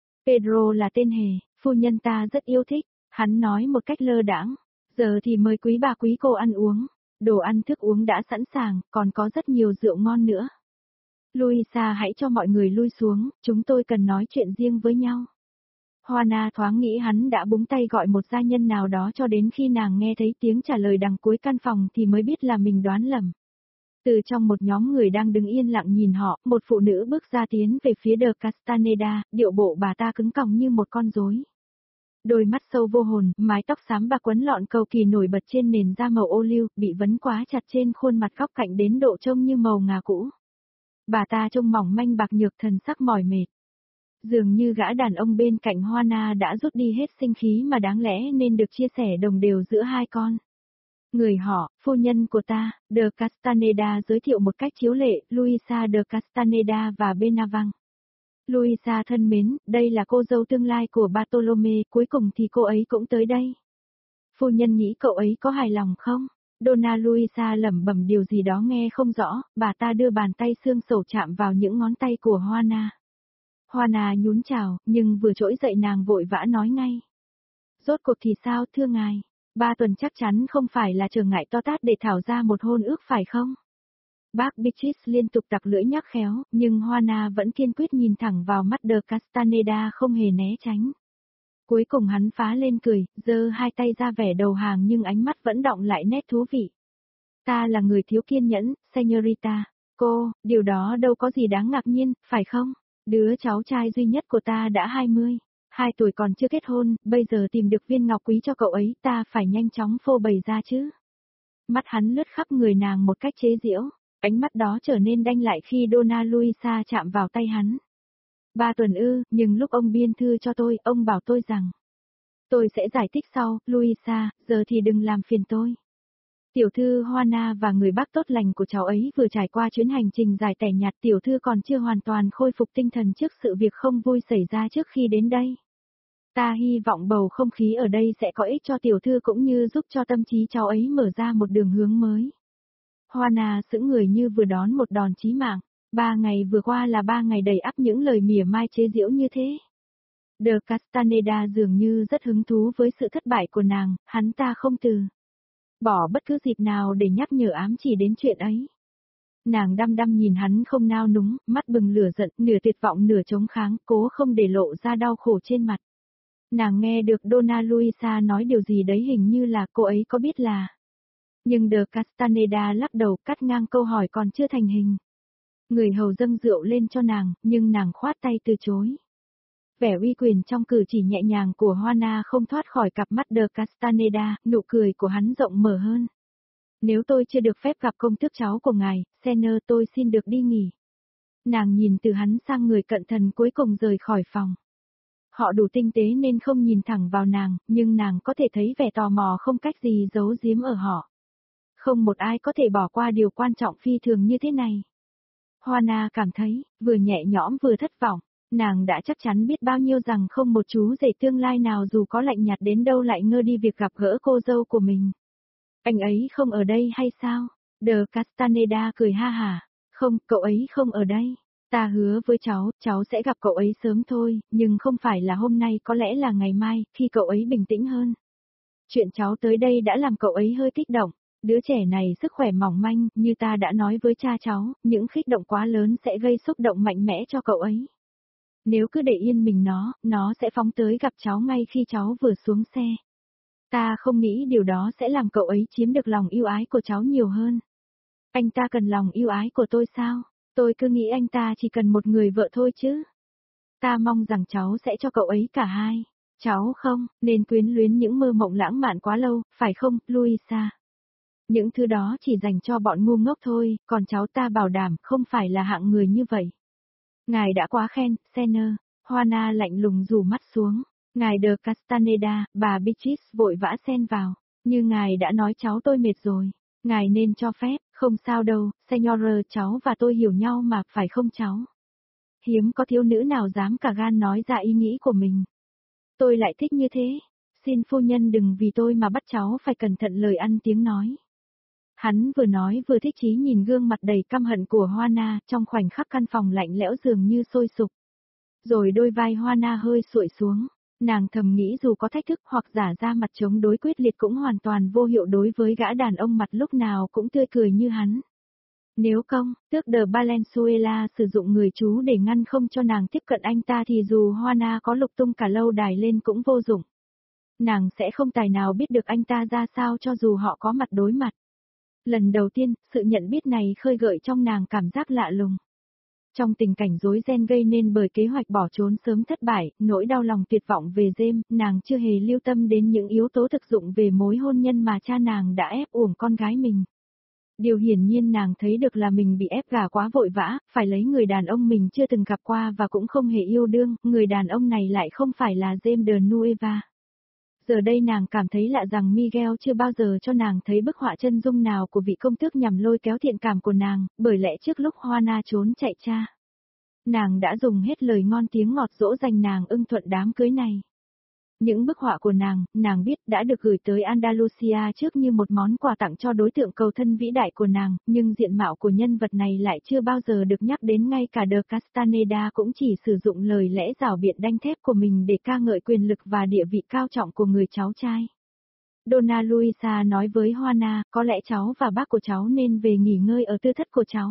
Pedro là tên hề, phu nhân ta rất yêu thích, hắn nói một cách lơ đãng. Giờ thì mời quý bà quý cô ăn uống, đồ ăn thức uống đã sẵn sàng, còn có rất nhiều rượu ngon nữa. Luisa hãy cho mọi người lui xuống, chúng tôi cần nói chuyện riêng với nhau. Juana thoáng nghĩ hắn đã búng tay gọi một gia nhân nào đó cho đến khi nàng nghe thấy tiếng trả lời đằng cuối căn phòng thì mới biết là mình đoán lầm. Từ trong một nhóm người đang đứng yên lặng nhìn họ, một phụ nữ bước ra tiến về phía de Castaneda, điệu bộ bà ta cứng còng như một con rối. Đôi mắt sâu vô hồn, mái tóc xám bạc quấn lọn cầu kỳ nổi bật trên nền da màu ô liu, bị vấn quá chặt trên khuôn mặt góc cạnh đến độ trông như màu ngà cũ. Bà ta trông mỏng manh bạc nhược thần sắc mỏi mệt. Dường như gã đàn ông bên cạnh Juana đã rút đi hết sinh khí mà đáng lẽ nên được chia sẻ đồng đều giữa hai con. Người họ, phu nhân của ta, de Castaneda giới thiệu một cách chiếu lệ, Luisa de Castaneda và Benavang. Luisa thân mến, đây là cô dâu tương lai của Bartolome, cuối cùng thì cô ấy cũng tới đây. Phu nhân nghĩ cậu ấy có hài lòng không? Donna Luisa lẩm bẩm điều gì đó nghe không rõ, bà ta đưa bàn tay xương sầu chạm vào những ngón tay của Juana. Juana nhún chào, nhưng vừa trỗi dậy nàng vội vã nói ngay. Rốt cuộc thì sao thưa ngài? 3 tuần chắc chắn không phải là trở ngại to tát để thảo ra một hôn ước phải không? Bác Beatrice liên tục tặc lưỡi nhắc khéo, nhưng Juana vẫn kiên quyết nhìn thẳng vào mắt de Castaneda không hề né tránh. Cuối cùng hắn phá lên cười, giơ hai tay ra vẻ đầu hàng nhưng ánh mắt vẫn đọng lại nét thú vị. Ta là người thiếu kiên nhẫn, señorita. Cô, điều đó đâu có gì đáng ngạc nhiên, phải không? Đứa cháu trai duy nhất của ta đã 22 tuổi còn chưa kết hôn, bây giờ tìm được viên ngọc quý cho cậu ấy, ta phải nhanh chóng phô bày ra chứ. Mắt hắn lướt khắp người nàng một cách chế giễu, ánh mắt đó trở nên đanh lại khi Donna Luisa chạm vào tay hắn. 3 tuần ư, nhưng lúc ông biên thư cho tôi, ông bảo tôi rằng tôi sẽ giải thích sau, Luisa, giờ thì đừng làm phiền tôi. Tiểu thư Juana và người bác tốt lành của cháu ấy vừa trải qua chuyến hành trình dài tẻ nhạt, tiểu thư còn chưa hoàn toàn khôi phục tinh thần trước sự việc không vui xảy ra trước khi đến đây. Ta hy vọng bầu không khí ở đây sẽ có ích cho tiểu thư cũng như giúp cho tâm trí cháu ấy mở ra một đường hướng mới. Juana sững người như vừa đón một đòn chí mạng. 3 ngày vừa qua là 3 ngày đầy ắp những lời mỉa mai chế giễu như thế. De Castaneda dường như rất hứng thú với sự thất bại của nàng, hắn ta không từ bỏ bất cứ dịp nào để nhắc nhở ám chỉ đến chuyện ấy. Nàng đăm đăm nhìn hắn không nao núng, mắt bừng lửa giận, nửa tuyệt vọng nửa chống kháng, cố không để lộ ra đau khổ trên mặt. Nàng nghe được Donna Luisa nói điều gì đấy, hình như là cô ấy có biết là. Nhưng De Castaneda lắc đầu, cắt ngang câu hỏi còn chưa thành hình. Người hầu dâng rượu lên cho nàng, nhưng nàng khoát tay từ chối. Vẻ uy quyền trong cử chỉ nhẹ nhàng của Juana không thoát khỏi cặp mắt de Castaneda, nụ cười của hắn rộng mở hơn. Nếu tôi chưa được phép gặp công tước cháu của ngài, Senner, tôi xin được đi nghỉ. Nàng nhìn từ hắn sang người cận thần cuối cùng rời khỏi phòng. Họ đủ tinh tế nên không nhìn thẳng vào nàng, nhưng nàng có thể thấy vẻ tò mò không cách gì giấu giếm ở họ. Không một ai có thể bỏ qua điều quan trọng phi thường như thế này. Juana cảm thấy, vừa nhẹ nhõm vừa thất vọng. Nàng đã chắc chắn biết bao nhiêu rằng không một chú rể tương lai nào dù có lạnh nhạt đến đâu lại ngơ đi việc gặp gỡ cô dâu của mình. Anh ấy không ở đây hay sao? De Castaneda cười ha hả. Không, cậu ấy không ở đây. Ta hứa với cháu sẽ gặp cậu ấy sớm thôi, nhưng không phải là hôm nay, có lẽ là ngày mai, khi cậu ấy bình tĩnh hơn. Chuyện cháu tới đây đã làm cậu ấy hơi kích động. Đứa trẻ này sức khỏe mỏng manh, như ta đã nói với cha cháu, những kích động quá lớn sẽ gây xúc động mạnh mẽ cho cậu ấy. Nếu cứ để yên mình nó sẽ phóng tới gặp cháu ngay khi cháu vừa xuống xe. Ta không nghĩ điều đó sẽ làm cậu ấy chiếm được lòng yêu ái của cháu nhiều hơn. Anh ta cần lòng yêu ái của tôi sao? Tôi cứ nghĩ anh ta chỉ cần một người vợ thôi chứ. Ta mong rằng cháu sẽ cho cậu ấy cả hai. Cháu không, nên quyến luyến những mơ mộng lãng mạn quá lâu, phải không, Luisa? Những thứ đó chỉ dành cho bọn ngu ngốc thôi, còn cháu ta bảo đảm không phải là hạng người như vậy. Ngài đã quá khen, Senner. Juana lạnh lùng rủ mắt xuống. Ngài de Castaneda, bà Beatrice vội vã xen vào. Như ngài đã nói cháu tôi mệt rồi. Ngài nên cho phép, không sao đâu, Senor, cháu và tôi hiểu nhau mà, phải không cháu? Hiếm có thiếu nữ nào dám cả gan nói ra ý nghĩ của mình. Tôi lại thích như thế. Xin phu nhân đừng vì tôi mà bắt cháu phải cẩn thận lời ăn tiếng nói. Hắn vừa nói vừa thích chí nhìn gương mặt đầy căm hận của Juana, trong khoảnh khắc căn phòng lạnh lẽo dường như sôi sục. Rồi đôi vai Juana hơi xuội xuống, nàng thầm nghĩ dù có thách thức hoặc giả ra mặt chống đối quyết liệt cũng hoàn toàn vô hiệu đối với gã đàn ông mặt lúc nào cũng tươi cười như hắn. Nếu không, tước de Valenzuela sử dụng người chú để ngăn không cho nàng tiếp cận anh ta thì dù Juana có lục tung cả lâu đài lên cũng vô dụng. Nàng sẽ không tài nào biết được anh ta ra sao cho dù họ có mặt đối mặt. Lần đầu tiên, sự nhận biết này khơi gợi trong nàng cảm giác lạ lùng. Trong tình cảnh rối ren gây nên bởi kế hoạch bỏ trốn sớm thất bại, nỗi đau lòng tuyệt vọng về James, nàng chưa hề lưu tâm đến những yếu tố thực dụng về mối hôn nhân mà cha nàng đã ép uổng con gái mình. Điều hiển nhiên nàng thấy được là mình bị ép gả quá vội vã, phải lấy người đàn ông mình chưa từng gặp qua và cũng không hề yêu đương, người đàn ông này lại không phải là James de Nueva. Giờ đây nàng cảm thấy lạ rằng Miguel chưa bao giờ cho nàng thấy bức họa chân dung nào của vị công tước nhằm lôi kéo thiện cảm của nàng, bởi lẽ trước lúc Juana trốn chạy cha, nàng đã dùng hết lời ngon tiếng ngọt dỗ dành nàng ưng thuận đám cưới này. Những bức họa của nàng biết đã được gửi tới Andalusia trước như một món quà tặng cho đối tượng cầu thân vĩ đại của nàng, nhưng diện mạo của nhân vật này lại chưa bao giờ được nhắc đến, ngay cả de Castaneda cũng chỉ sử dụng lời lẽ rảo biện đanh thép của mình để ca ngợi quyền lực và địa vị cao trọng của người cháu trai. Donna Luisa nói với Juana, có lẽ cháu và bác của cháu nên về nghỉ ngơi ở tư thất của cháu.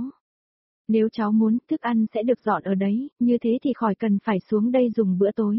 Nếu cháu muốn, thức ăn sẽ được dọn ở đấy, như thế thì khỏi cần phải xuống đây dùng bữa tối.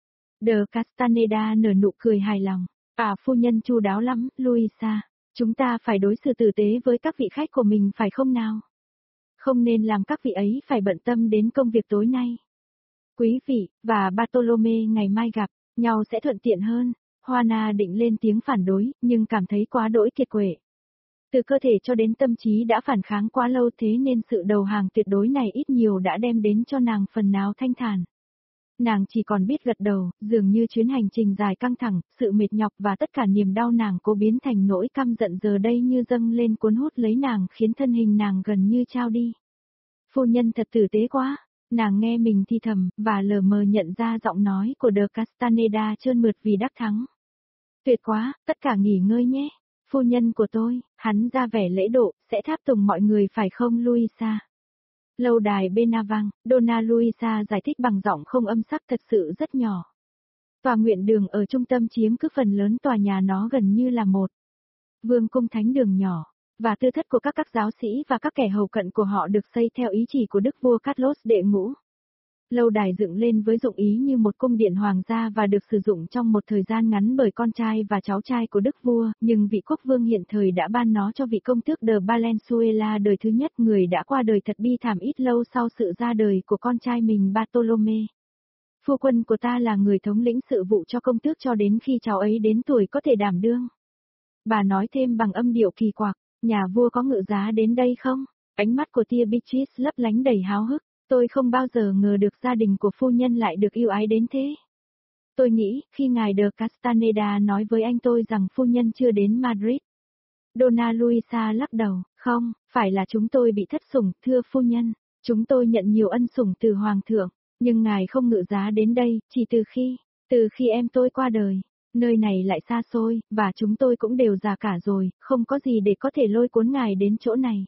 De Castaneda nở nụ cười hài lòng. Phu nhân chu đáo lắm, Luisa. Chúng ta phải đối xử tử tế với các vị khách của mình phải không nào? Không nên làm các vị ấy phải bận tâm đến công việc tối nay. Quý vị, và Bartolome ngày mai gặp nhau sẽ thuận tiện hơn. Juana định lên tiếng phản đối, nhưng cảm thấy quá đỗi kiệt quệ. Từ cơ thể cho đến tâm trí đã phản kháng quá lâu, thế nên sự đầu hàng tuyệt đối này ít nhiều đã đem đến cho nàng phần nào thanh thản. Nàng chỉ còn biết gật đầu, dường như chuyến hành trình dài căng thẳng, sự mệt nhọc và tất cả niềm đau nàng cố biến thành nỗi căm giận giờ đây như dâng lên cuốn hút lấy nàng, khiến thân hình nàng gần như trao đi. Phu nhân thật tử tế quá, nàng nghe mình thì thầm, và lờ mờ nhận ra giọng nói của De Castaneda trơn mượt vì đắc thắng. Tuyệt quá, tất cả nghỉ ngơi nhé. Phu nhân của tôi, hắn ra vẻ lễ độ, sẽ tháp tùng mọi người phải không Luisa? Lâu đài Benavang, Donna Luisa giải thích bằng giọng không âm sắc thật sự rất nhỏ. Tòa nguyện đường ở trung tâm chiếm cứ phần lớn tòa nhà, nó gần như là một vương cung thánh đường nhỏ, và tư thất của các giáo sĩ và các kẻ hầu cận của họ được xây theo ý chỉ của đức vua Carlos đệ ngũ. Lâu đài dựng lên với dụng ý như một cung điện hoàng gia và được sử dụng trong một thời gian ngắn bởi con trai và cháu trai của đức vua, nhưng vị quốc vương hiện thời đã ban nó cho vị công tước de Valenzuela đời thứ nhất, người đã qua đời thật bi thảm ít lâu sau sự ra đời của con trai mình Bartolome. Phu quân của ta là người thống lĩnh sự vụ cho công tước cho đến khi cháu ấy đến tuổi có thể đảm đương. Bà nói thêm bằng âm điệu kỳ quặc, nhà vua có ngự giá đến đây không? Ánh mắt của tia Beatrice lấp lánh đầy háo hức. Tôi không bao giờ ngờ được gia đình của phu nhân lại được yêu ái đến thế. Tôi nghĩ, khi ngài de Castaneda nói với anh tôi rằng phu nhân chưa đến Madrid. Donna Luisa lắc đầu, không, phải là chúng tôi bị thất sủng, thưa phu nhân. Chúng tôi nhận nhiều ân sủng từ hoàng thượng, nhưng ngài không ngự giá đến đây, chỉ từ khi em tôi qua đời. Nơi này lại xa xôi, và chúng tôi cũng đều già cả rồi, không có gì để có thể lôi cuốn ngài đến chỗ này.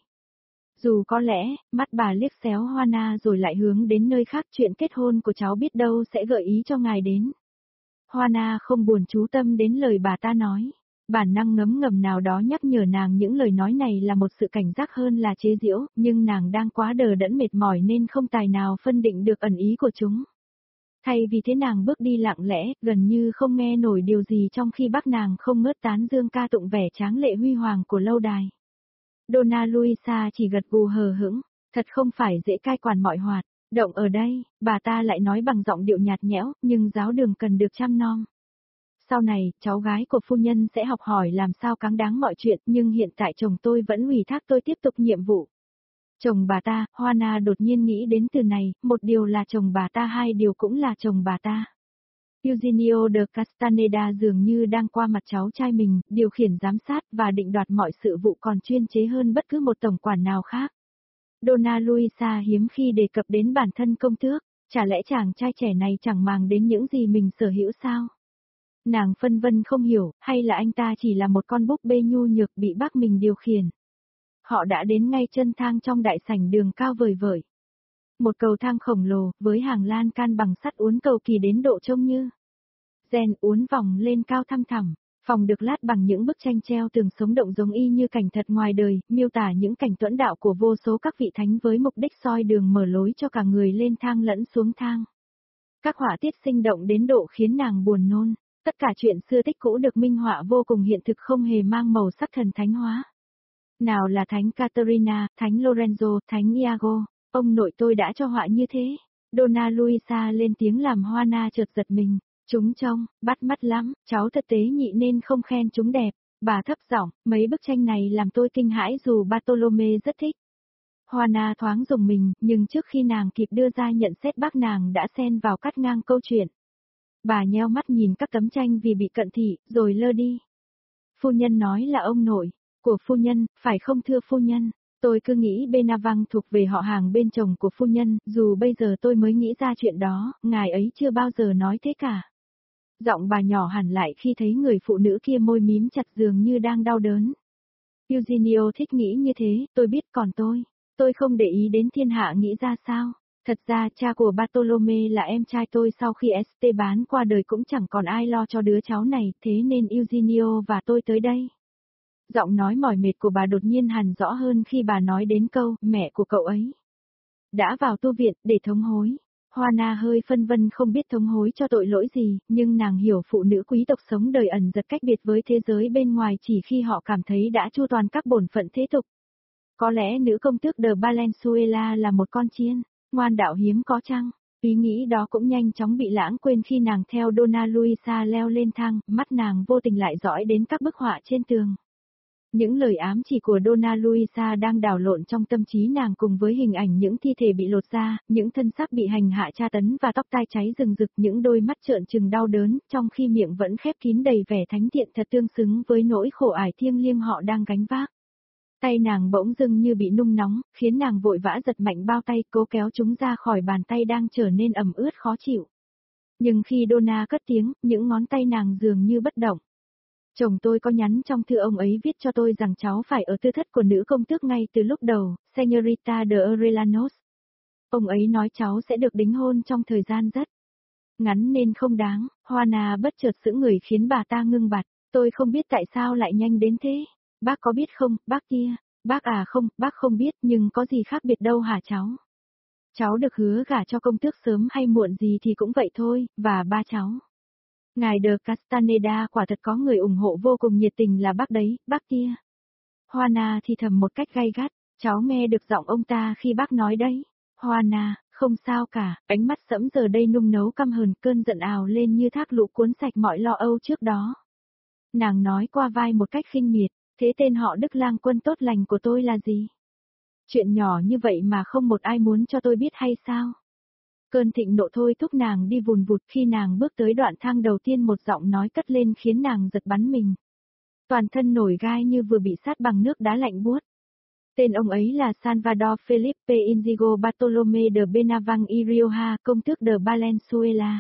Dù có lẽ, mắt bà liếc xéo Juana rồi lại hướng đến nơi khác, chuyện kết hôn của cháu biết đâu sẽ gợi ý cho ngài đến. Juana không buồn chú tâm đến lời bà ta nói. Bản năng ngấm ngầm nào đó nhắc nhở nàng những lời nói này là một sự cảnh giác hơn là chế giễu, nhưng nàng đang quá đờ đẫn mệt mỏi nên không tài nào phân định được ẩn ý của chúng. Thay vì thế nàng bước đi lặng lẽ, gần như không nghe nổi điều gì trong khi bác nàng không ngớt tán dương ca tụng vẻ tráng lệ huy hoàng của lâu đài. Donna Luisa chỉ gật gù hờ hững, thật không phải dễ cai quản mọi hoạt động ở đây, bà ta lại nói bằng giọng điệu nhạt nhẽo, nhưng giáo đường cần được chăm nom. Sau này, cháu gái của phu nhân sẽ học hỏi làm sao cáng đáng mọi chuyện, nhưng hiện tại chồng tôi vẫn ủy thác tôi tiếp tục nhiệm vụ. Chồng bà ta, Juana đột nhiên nghĩ đến từ này, một điều là chồng bà ta, hai điều cũng là chồng bà ta. Eugenio de Castaneda dường như đang qua mặt cháu trai mình, điều khiển giám sát và định đoạt mọi sự vụ còn chuyên chế hơn bất cứ một tổng quản nào khác. Donna Luisa hiếm khi đề cập đến bản thân công tước, chả lẽ chàng trai trẻ này chẳng màng đến những gì mình sở hữu sao? Nàng phân vân không hiểu, hay là anh ta chỉ là một con búp bê nhu nhược bị bác mình điều khiển. Họ đã đến ngay chân thang trong đại sảnh đường cao vời vợi. Một cầu thang khổng lồ, với hàng lan can bằng sắt uốn cầu kỳ đến độ trông như gen uốn vòng lên cao thăm thẳm. Phòng được lát bằng những bức tranh treo tường sống động giống y như cảnh thật ngoài đời, miêu tả những cảnh tuẫn đạo của vô số các vị thánh với mục đích soi đường mở lối cho cả người lên thang lẫn xuống thang. Các họa tiết sinh động đến độ khiến nàng buồn nôn. Tất cả chuyện xưa tích cũ được minh họa vô cùng hiện thực, không hề mang màu sắc thần thánh hóa. Nào là thánh Caterina, thánh Lorenzo, thánh Iago, ông nội tôi đã cho họa như thế. Donna Luisa lên tiếng làm Juana chợt giật mình. Chúng trông, bắt mắt lắm, cháu thật tế nhị nên không khen chúng đẹp. Bà thấp giọng, mấy bức tranh này làm tôi kinh hãi dù Bartolome rất thích. Juana thoáng rùng mình, nhưng trước khi nàng kịp đưa ra nhận xét bác nàng đã xen vào cắt ngang câu chuyện. Bà nheo mắt nhìn các tấm tranh vì bị cận thị, rồi lơ đi. Phu nhân nói là ông nội của phu nhân, phải không thưa phu nhân? Tôi cứ nghĩ Benavang thuộc về họ hàng bên chồng của phu nhân, dù bây giờ tôi mới nghĩ ra chuyện đó, ngài ấy chưa bao giờ nói thế cả. Giọng bà nhỏ hẳn lại khi thấy người phụ nữ kia môi mím chặt dường như đang đau đớn. Eugenio thích nghĩ như thế, tôi biết, còn tôi không để ý đến thiên hạ nghĩ ra sao. Thật ra cha của Bartolome là em trai tôi, sau khi Esteban qua đời cũng chẳng còn ai lo cho đứa cháu này, thế nên Eugenio và tôi tới đây. Giọng nói mỏi mệt của bà đột nhiên hằn rõ hơn khi bà nói đến câu, mẹ của cậu ấy đã vào tu viện để thống hối. Juana hơi phân vân không biết thống hối cho tội lỗi gì, nhưng nàng hiểu phụ nữ quý tộc sống đời ẩn giật cách biệt với thế giới bên ngoài chỉ khi họ cảm thấy đã chu toàn các bổn phận thế tục. Có lẽ nữ công tước de Valenzuela là một con chiên, ngoan đạo hiếm có chăng? Ý nghĩ đó cũng nhanh chóng bị lãng quên khi nàng theo Donna Luisa leo lên thang, mắt nàng vô tình lại dõi đến các bức họa trên tường. Những lời ám chỉ của Donna Luisa đang đảo lộn trong tâm trí nàng cùng với hình ảnh những thi thể bị lột ra, những thân xác bị hành hạ tra tấn và tóc tai cháy rừng rực, những đôi mắt trợn trừng đau đớn, trong khi miệng vẫn khép kín đầy vẻ thánh thiện thật tương xứng với nỗi khổ ải thiêng liêng họ đang gánh vác. Tay nàng bỗng dưng như bị nung nóng, khiến nàng vội vã giật mạnh bao tay, cố kéo chúng ra khỏi bàn tay đang trở nên ẩm ướt khó chịu. Nhưng khi Donna cất tiếng, những ngón tay nàng dường như bất động. Chồng tôi có nhắn trong thư ông ấy viết cho tôi rằng cháu phải ở tư thất của nữ công tước ngay từ lúc đầu, Señorita de Arellanos. Ông ấy nói cháu sẽ được đính hôn trong thời gian rất ngắn nên không đáng. Juana bất chợt sững người khiến bà ta ngưng bặt. Tôi không biết tại sao lại nhanh đến thế. Bác có biết không, bác kia? Bác à không, bác không biết, nhưng có gì khác biệt đâu hả cháu? Cháu được hứa gả cho công tước sớm hay muộn gì thì cũng vậy thôi, và ba cháu. Ngài de Castaneda quả thật có người ủng hộ vô cùng nhiệt tình là bác đấy, bác kia. Juana thì thầm một cách gay gắt, cháu nghe được giọng ông ta khi bác nói đấy. Juana, không sao cả, ánh mắt sẫm giờ đây nung nấu căm hờn, cơn giận ào lên như thác lũ cuốn sạch mọi lo âu trước đó. Nàng nói qua vai một cách khinh miệt, thế tên họ Đức Lang Quân tốt lành của tôi là gì? Chuyện nhỏ như vậy mà không một ai muốn cho tôi biết hay sao? Cơn thịnh nộ thôi thúc nàng đi vùn vụt, khi nàng bước tới đoạn thang đầu tiên một giọng nói cất lên khiến nàng giật bắn mình. Toàn thân nổi gai như vừa bị sát bằng nước đá lạnh buốt. Tên ông ấy là Salvador Felipe Inigo Bartolome de Benavang y Rioja, công tước de Valenzuela.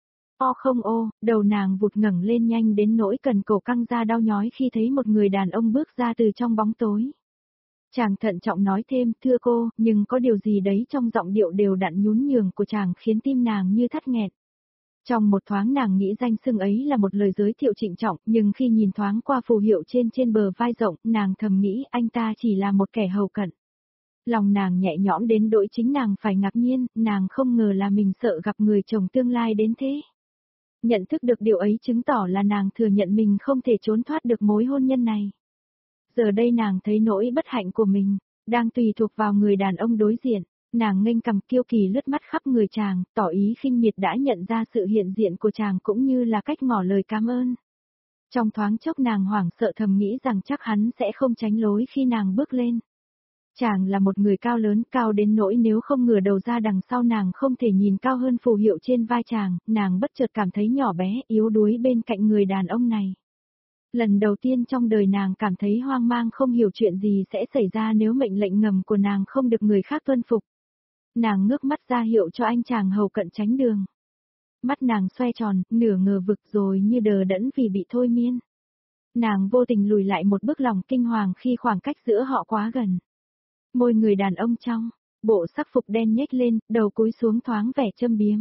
O không ô, đầu nàng vụt ngẩng lên nhanh đến nỗi cần cổ căng ra đau nhói khi thấy một người đàn ông bước ra từ trong bóng tối. Chàng thận trọng nói thêm, thưa cô, nhưng có điều gì đấy trong giọng điệu đều đặn nhún nhường của chàng khiến tim nàng như thắt nghẹt. Trong một thoáng nàng nghĩ danh xưng ấy là một lời giới thiệu trịnh trọng, nhưng khi nhìn thoáng qua phù hiệu trên bờ vai rộng, nàng thầm nghĩ anh ta chỉ là một kẻ hầu cận. Lòng nàng nhẹ nhõm đến nỗi chính nàng phải ngạc nhiên, nàng không ngờ là mình sợ gặp người chồng tương lai đến thế. Nhận thức được điều ấy chứng tỏ là nàng thừa nhận mình không thể trốn thoát được mối hôn nhân này. Giờ đây nàng thấy nỗi bất hạnh của mình đang tùy thuộc vào người đàn ông đối diện. Nàng nghênh cầm kiêu kỳ lướt mắt khắp người chàng, tỏ ý khinh miệt đã nhận ra sự hiện diện của chàng cũng như là cách ngỏ lời cảm ơn. Trong thoáng chốc nàng hoảng sợ thầm nghĩ rằng chắc hắn sẽ không tránh lối khi nàng bước lên. Chàng là một người cao lớn, cao đến nỗi nếu không ngửa đầu ra đằng sau nàng không thể nhìn cao hơn phù hiệu trên vai chàng, nàng bất chợt cảm thấy nhỏ bé, yếu đuối bên cạnh người đàn ông này. Lần đầu tiên trong đời nàng cảm thấy hoang mang không hiểu chuyện gì sẽ xảy ra nếu mệnh lệnh ngầm của nàng không được người khác tuân phục. Nàng ngước mắt ra hiệu cho anh chàng hầu cận tránh đường. Mắt nàng xoay tròn, nửa ngờ vực rồi như đờ đẫn vì bị thôi miên. Nàng vô tình lùi lại một bước, lòng kinh hoàng khi khoảng cách giữa họ quá gần. Môi người đàn ông trong bộ sắc phục đen nhếch lên, đầu cúi xuống thoáng vẻ châm biếm.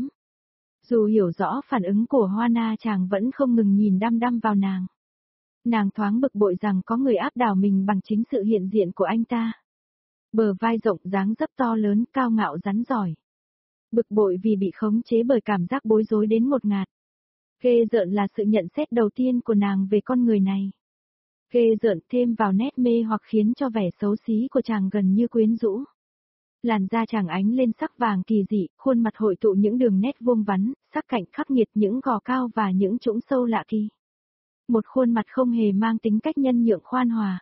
Dù hiểu rõ phản ứng của Juana, chàng vẫn không ngừng nhìn đăm đăm vào nàng. Nàng thoáng bực bội rằng có người áp đảo mình bằng chính sự hiện diện của anh ta. Bờ vai rộng, dáng dấp to lớn, cao ngạo rắn giỏi. Bực bội vì bị khống chế bởi cảm giác bối rối đến ngột ngạt. Ghê rợn là sự nhận xét đầu tiên của nàng về con người này. Ghê rợn thêm vào nét mê hoặc khiến cho vẻ xấu xí của chàng gần như quyến rũ. Làn da chàng ánh lên sắc vàng kỳ dị, khuôn mặt hội tụ những đường nét vuông vắn, sắc cạnh khắc nghiệt, những gò cao và những trũng sâu lạ kỳ. Một khuôn mặt không hề mang tính cách nhân nhượng khoan hòa.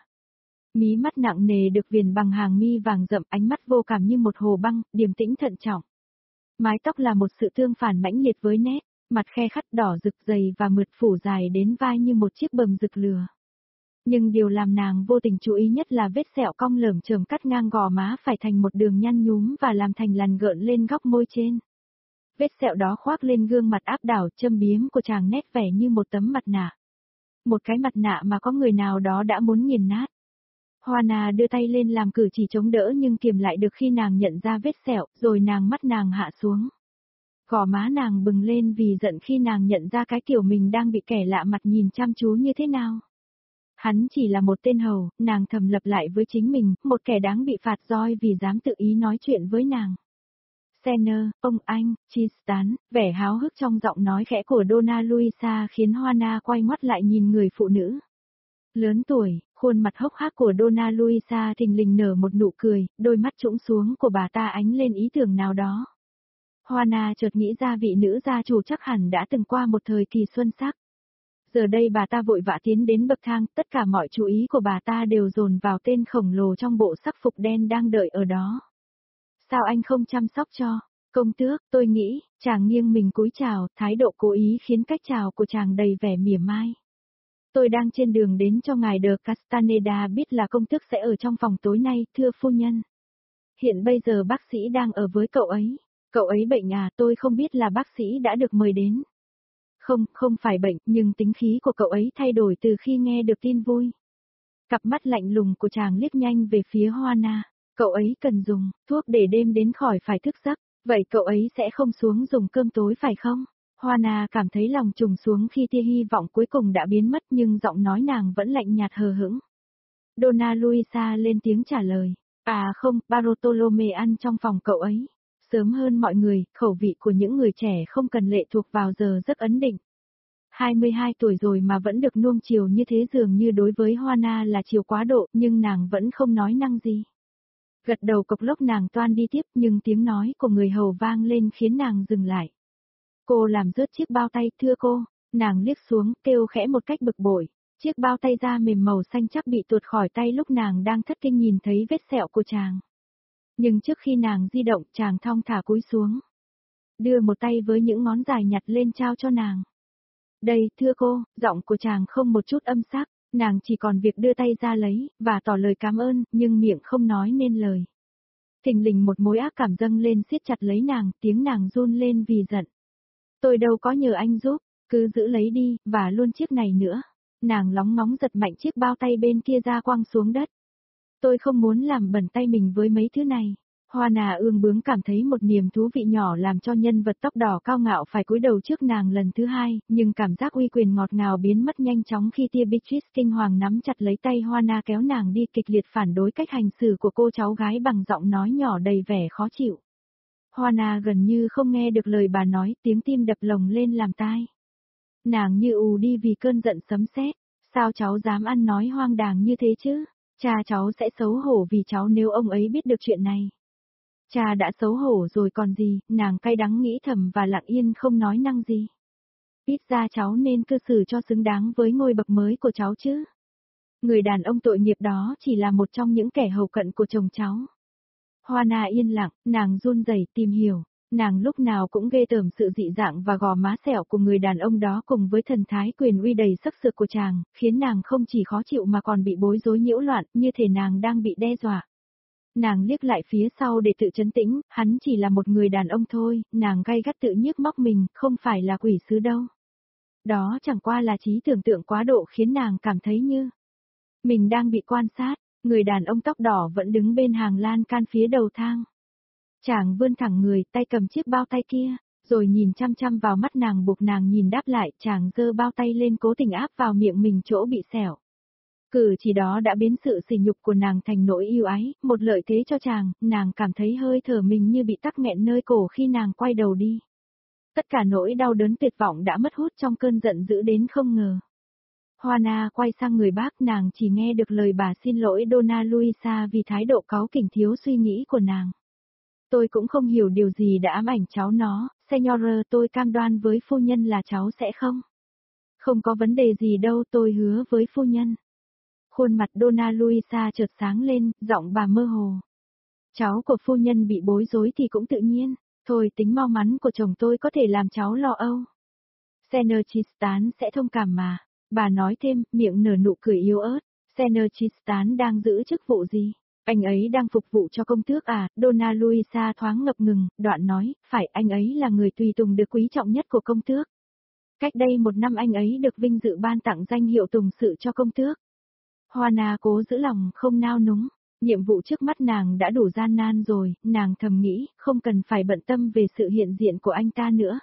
Mí mắt nặng nề được viền bằng hàng mi vàng rậm, ánh mắt vô cảm như một hồ băng, điềm tĩnh thận trọng. Mái tóc là một sự tương phản mãnh liệt với nét, mặt khe khắt đỏ rực dày và mượt phủ dài đến vai như một chiếc bầm rực lửa. Nhưng điều làm nàng vô tình chú ý nhất là vết sẹo cong lởm chởm cắt ngang gò má phải thành một đường nhăn nhúm và làm thành làn gợn lên góc môi trên. Vết sẹo đó khoác lên gương mặt áp đảo châm biếm của chàng nét vẻ như một tấm mặt nạ. Một cái mặt nạ mà có người nào đó đã muốn nghiền nát. Hoa đưa tay lên làm cử chỉ chống đỡ nhưng kiềm lại được khi nàng nhận ra vết sẹo, rồi mắt nàng hạ xuống. Gò má nàng bừng lên vì giận khi nàng nhận ra cái kiểu mình đang bị kẻ lạ mặt nhìn chăm chú như thế nào. Hắn chỉ là một tên hầu, nàng thầm lập lại với chính mình, một kẻ đáng bị phạt roi vì dám tự ý nói chuyện với nàng. Senner, ông anh, Tristan, vẻ háo hức trong giọng nói khẽ của Donna Luisa khiến Hoa quay ngoắt lại nhìn người phụ nữ. Lớn tuổi, khuôn mặt hốc hác của Donna Luisa thình lình nở một nụ cười, đôi mắt trũng xuống của bà ta ánh lên ý tưởng nào đó. Hoa chợt nghĩ ra vị nữ gia chủ chắc hẳn đã từng qua một thời kỳ xuân sắc. Giờ đây bà ta vội vã tiến đến bậc thang, tất cả mọi chú ý của bà ta đều dồn vào tên khổng lồ trong bộ sắc phục đen đang đợi ở đó. Sao anh không chăm sóc cho? Công tước, tôi nghĩ, chàng nghiêng mình cúi chào, thái độ cố ý khiến cách chào của chàng đầy vẻ mỉa mai. Tôi đang trên đường đến cho ngài de Castaneda biết là công tước sẽ ở trong phòng tối nay, thưa phu nhân. Hiện bây giờ bác sĩ đang ở với cậu ấy. Cậu ấy bệnh à, tôi không biết là bác sĩ đã được mời đến. Không phải bệnh, nhưng tính khí của cậu ấy thay đổi từ khi nghe được tin vui. Cặp mắt lạnh lùng của chàng liếc nhanh về phía Hoa. Cậu ấy cần dùng thuốc để đêm đến khỏi phải thức giấc, vậy cậu ấy sẽ không xuống dùng cơm tối phải không? Hoa cảm thấy lòng trùng xuống khi tia hy vọng cuối cùng đã biến mất nhưng giọng nói nàng vẫn lạnh nhạt hờ hững. Donna Luisa lên tiếng trả lời. À không, Bartolome ăn trong phòng cậu ấy. Sớm hơn mọi người, khẩu vị của những người trẻ không cần lệ thuộc vào giờ giấc ấn định. 22 tuổi rồi mà vẫn được nuông chiều như thế dường như đối với Hoa là chiều quá độ nhưng nàng vẫn không nói năng gì. Gật đầu cộc lốc nàng toan đi tiếp nhưng tiếng nói của người hầu vang lên khiến nàng dừng lại. Cô làm rớt chiếc bao tay, thưa cô, nàng liếc xuống, kêu khẽ một cách bực bội. Chiếc bao tay da mềm màu xanh chắc bị tuột khỏi tay lúc nàng đang thất kinh nhìn thấy vết sẹo của chàng. Nhưng trước khi nàng di động, chàng thong thả cúi xuống. Đưa một tay với những ngón dài nhặt lên trao cho nàng. Đây, thưa cô, giọng của chàng không một chút âm sắc, nàng chỉ còn việc đưa tay ra lấy, và tỏ lời cảm ơn, nhưng miệng không nói nên lời. Thình lình một mối ác cảm dâng lên siết chặt lấy nàng, tiếng nàng run lên vì giận. Tôi đâu có nhờ anh giúp, cứ giữ lấy đi, và luôn chiếc này nữa. Nàng lóng ngóng giật mạnh chiếc bao tay bên kia ra quăng xuống đất. Tôi không muốn làm bẩn tay mình với mấy thứ này. Hoa ương bướng cảm thấy một niềm thú vị nhỏ làm cho nhân vật tóc đỏ cao ngạo phải cúi đầu trước nàng lần thứ hai, nhưng cảm giác uy quyền ngọt ngào biến mất nhanh chóng khi tia Beatrice kinh hoàng nắm chặt lấy tay Hoa kéo nàng đi kịch liệt phản đối cách hành xử của cô cháu gái bằng giọng nói nhỏ đầy vẻ khó chịu. Hoa gần như không nghe được lời bà nói, tiếng tim đập lồng lên làm tai. Nàng như ù đi vì cơn giận sấm sét. Sao cháu dám ăn nói hoang đàng như thế chứ? Cha cháu sẽ xấu hổ vì cháu nếu ông ấy biết được chuyện này. Cha đã xấu hổ rồi còn gì, nàng cay đắng nghĩ thầm và lặng yên không nói năng gì. Ít ra cháu nên cư xử cho xứng đáng với ngôi bậc mới của cháu chứ. Người đàn ông tội nghiệp đó chỉ là một trong những kẻ hầu cận của chồng cháu. Hoa yên lặng, nàng run rẩy tìm hiểu. Nàng lúc nào cũng ghê tởm sự dị dạng và gò má sẹo của người đàn ông đó cùng với thần thái quyền uy đầy sắc sược của chàng, khiến nàng không chỉ khó chịu mà còn bị bối rối nhiễu loạn, như thể nàng đang bị đe dọa. Nàng liếc lại phía sau để tự trấn tĩnh, hắn chỉ là một người đàn ông thôi, nàng gay gắt tự nhiếc móc mình, không phải là quỷ sứ đâu. Đó chẳng qua là trí tưởng tượng quá độ khiến nàng cảm thấy như mình đang bị quan sát, người đàn ông tóc đỏ vẫn đứng bên hàng lan can phía đầu thang. Chàng vươn thẳng người, tay cầm chiếc bao tay kia, rồi nhìn chăm chăm vào mắt nàng buộc nàng nhìn đáp lại, chàng giơ bao tay lên cố tình áp vào miệng mình chỗ bị sẹo. Cử chỉ đó đã biến sự sỉ nhục của nàng thành nỗi yêu ái, một lợi thế cho chàng, nàng cảm thấy hơi thở mình như bị tắc nghẹn nơi cổ khi nàng quay đầu đi. Tất cả nỗi đau đớn tuyệt vọng đã mất hút trong cơn giận dữ đến không ngờ. Hoa quay sang người bác, nàng chỉ nghe được lời bà xin lỗi Donna Luisa vì thái độ cáu kỉnh thiếu suy nghĩ của nàng. Tôi cũng không hiểu điều gì đã ám ảnh cháu nó, Senora, tôi cam đoan với phu nhân là cháu sẽ không. Không có vấn đề gì đâu, tôi hứa với phu nhân. Khuôn mặt Donna Luisa chợt sáng lên, giọng bà mơ hồ. Cháu của phu nhân bị bối rối thì cũng tự nhiên, thôi tính mau mắn của chồng tôi có thể làm cháu lo âu. Senerchistan sẽ thông cảm mà, bà nói thêm, miệng nở nụ cười yếu ớt. Senerchistan đang giữ chức vụ gì? Anh ấy đang phục vụ cho công tước à? Donna Luisa thoáng ngập ngừng, đoạn nói, phải, anh ấy là người tùy tùng được quý trọng nhất của công tước. Cách đây 1 năm anh ấy được vinh dự ban tặng danh hiệu tùng sự cho công tước. Juana cố giữ lòng không nao núng. Nhiệm vụ trước mắt nàng đã đủ gian nan rồi, nàng thầm nghĩ, không cần phải bận tâm về sự hiện diện của anh ta nữa.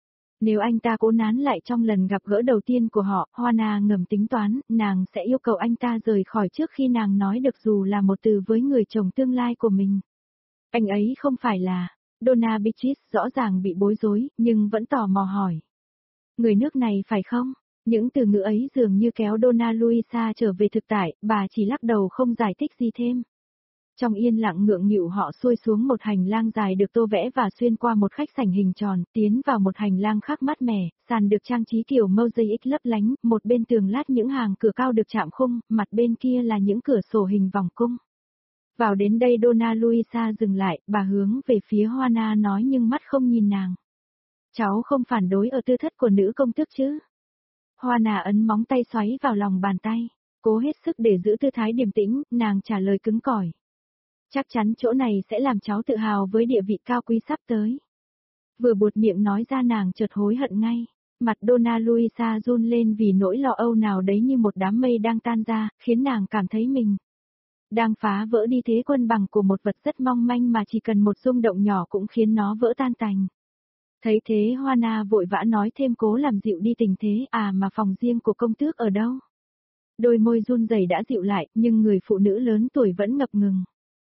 Nếu anh ta cố nán lại trong lần gặp gỡ đầu tiên của họ, Juana ngầm tính toán, nàng sẽ yêu cầu anh ta rời khỏi trước khi nàng nói được dù là một từ với người chồng tương lai của mình. Anh ấy không phải là... Donna Beatrice rõ ràng bị bối rối, nhưng vẫn tò mò hỏi. Người nước này phải không? Những từ ngữ ấy dường như kéo Donna Luisa trở về thực tại, bà chỉ lắc đầu không giải thích gì thêm. Trong yên lặng ngượng nghịu họ xuôi xuống một hành lang dài được tô vẽ và xuyên qua một khách sảnh hình tròn, tiến vào một hành lang khác mát mẻ, sàn được trang trí kiểu mosaic lấp lánh, một bên tường lát những hàng cửa cao được chạm khung, mặt bên kia là những cửa sổ hình vòng cung. Vào đến đây Donna Luisa dừng lại, bà hướng về phía Juana nói nhưng mắt không nhìn nàng. Cháu không phản đối ở tư thất của nữ công tước chứ? Juana ấn móng tay xoáy vào lòng bàn tay, cố hết sức để giữ tư thái điềm tĩnh, nàng trả lời cứng cỏi. Chắc chắn chỗ này sẽ làm cháu tự hào với địa vị cao quý sắp tới. Vừa buột miệng nói ra nàng chợt hối hận ngay, mặt Donna Luisa run lên vì nỗi lo âu nào đấy như một đám mây đang tan ra, khiến nàng cảm thấy mình đang phá vỡ đi thế cân bằng của một vật rất mong manh mà chỉ cần một rung động nhỏ cũng khiến nó vỡ tan tành. Thấy thế Juana vội vã nói thêm cố làm dịu đi tình thế, mà phòng riêng của công tước ở đâu? Đôi môi run rẩy đã dịu lại, nhưng người phụ nữ lớn tuổi vẫn ngập ngừng.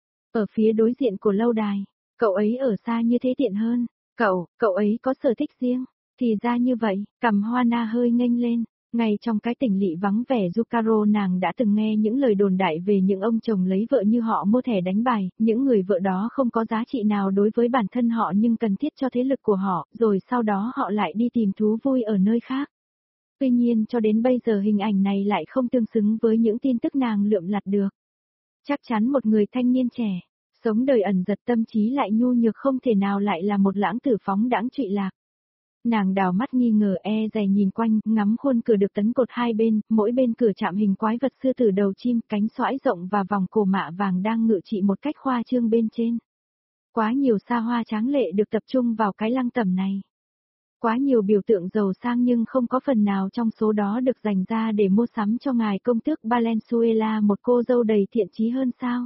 Ở phía đối diện của lâu đài, cậu ấy ở xa như thế tiện hơn, cậu ấy có sở thích riêng, thì ra như vậy, cằm Juana hơi nghênh lên. Ngay trong cái tỉnh lỵ vắng vẻ Zucaro nàng đã từng nghe những lời đồn đại về những ông chồng lấy vợ như họ mua thẻ đánh bài, những người vợ đó không có giá trị nào đối với bản thân họ nhưng cần thiết cho thế lực của họ, rồi sau đó họ lại đi tìm thú vui ở nơi khác. Tuy nhiên cho đến bây giờ hình ảnh này lại không tương xứng với những tin tức nàng lượm lặt được. Chắc chắn một người thanh niên trẻ, sống đời ẩn giật tâm trí lại nhu nhược không thể nào lại là một lãng tử phóng đãng trụy lạc. Nàng đào mắt nghi ngờ dè nhìn quanh, ngắm khuôn cửa được tấn cột hai bên, mỗi bên cửa chạm hình quái vật sư tử đầu chim, cánh xoãi rộng và vòng cổ mạ vàng đang ngự trị một cách khoa trương bên trên. Quá nhiều xa hoa tráng lệ được tập trung vào cái lăng tẩm này. Quá nhiều biểu tượng giàu sang nhưng không có phần nào trong số đó được dành ra để mua sắm cho ngài công tước Valenzuela một cô dâu đầy thiện chí hơn sao?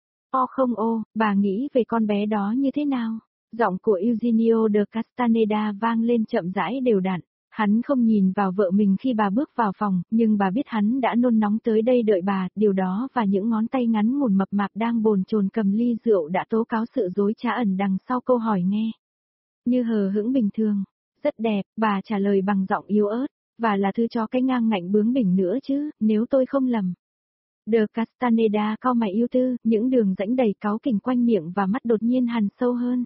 Không bà nghĩ về con bé đó như thế nào? Giọng của Eugenio de Castaneda vang lên chậm rãi đều đặn. Hắn không nhìn vào vợ mình khi bà bước vào phòng, nhưng bà biết hắn đã nôn nóng tới đây đợi bà, điều đó và những ngón tay ngắn ngủn mập mạp đang bồn chồn cầm ly rượu đã tố cáo sự dối trá ẩn đằng sau câu hỏi nghe. Như hờ hững bình thường, rất đẹp, bà trả lời bằng giọng yếu ớt, và là thứ chó cái ngang ngạnh bướng bỉnh nữa chứ, nếu tôi không lầm. De Castaneda cau mày ưu tư, những đường rãnh đầy cáu kỉnh quanh miệng và mắt đột nhiên hằn sâu hơn.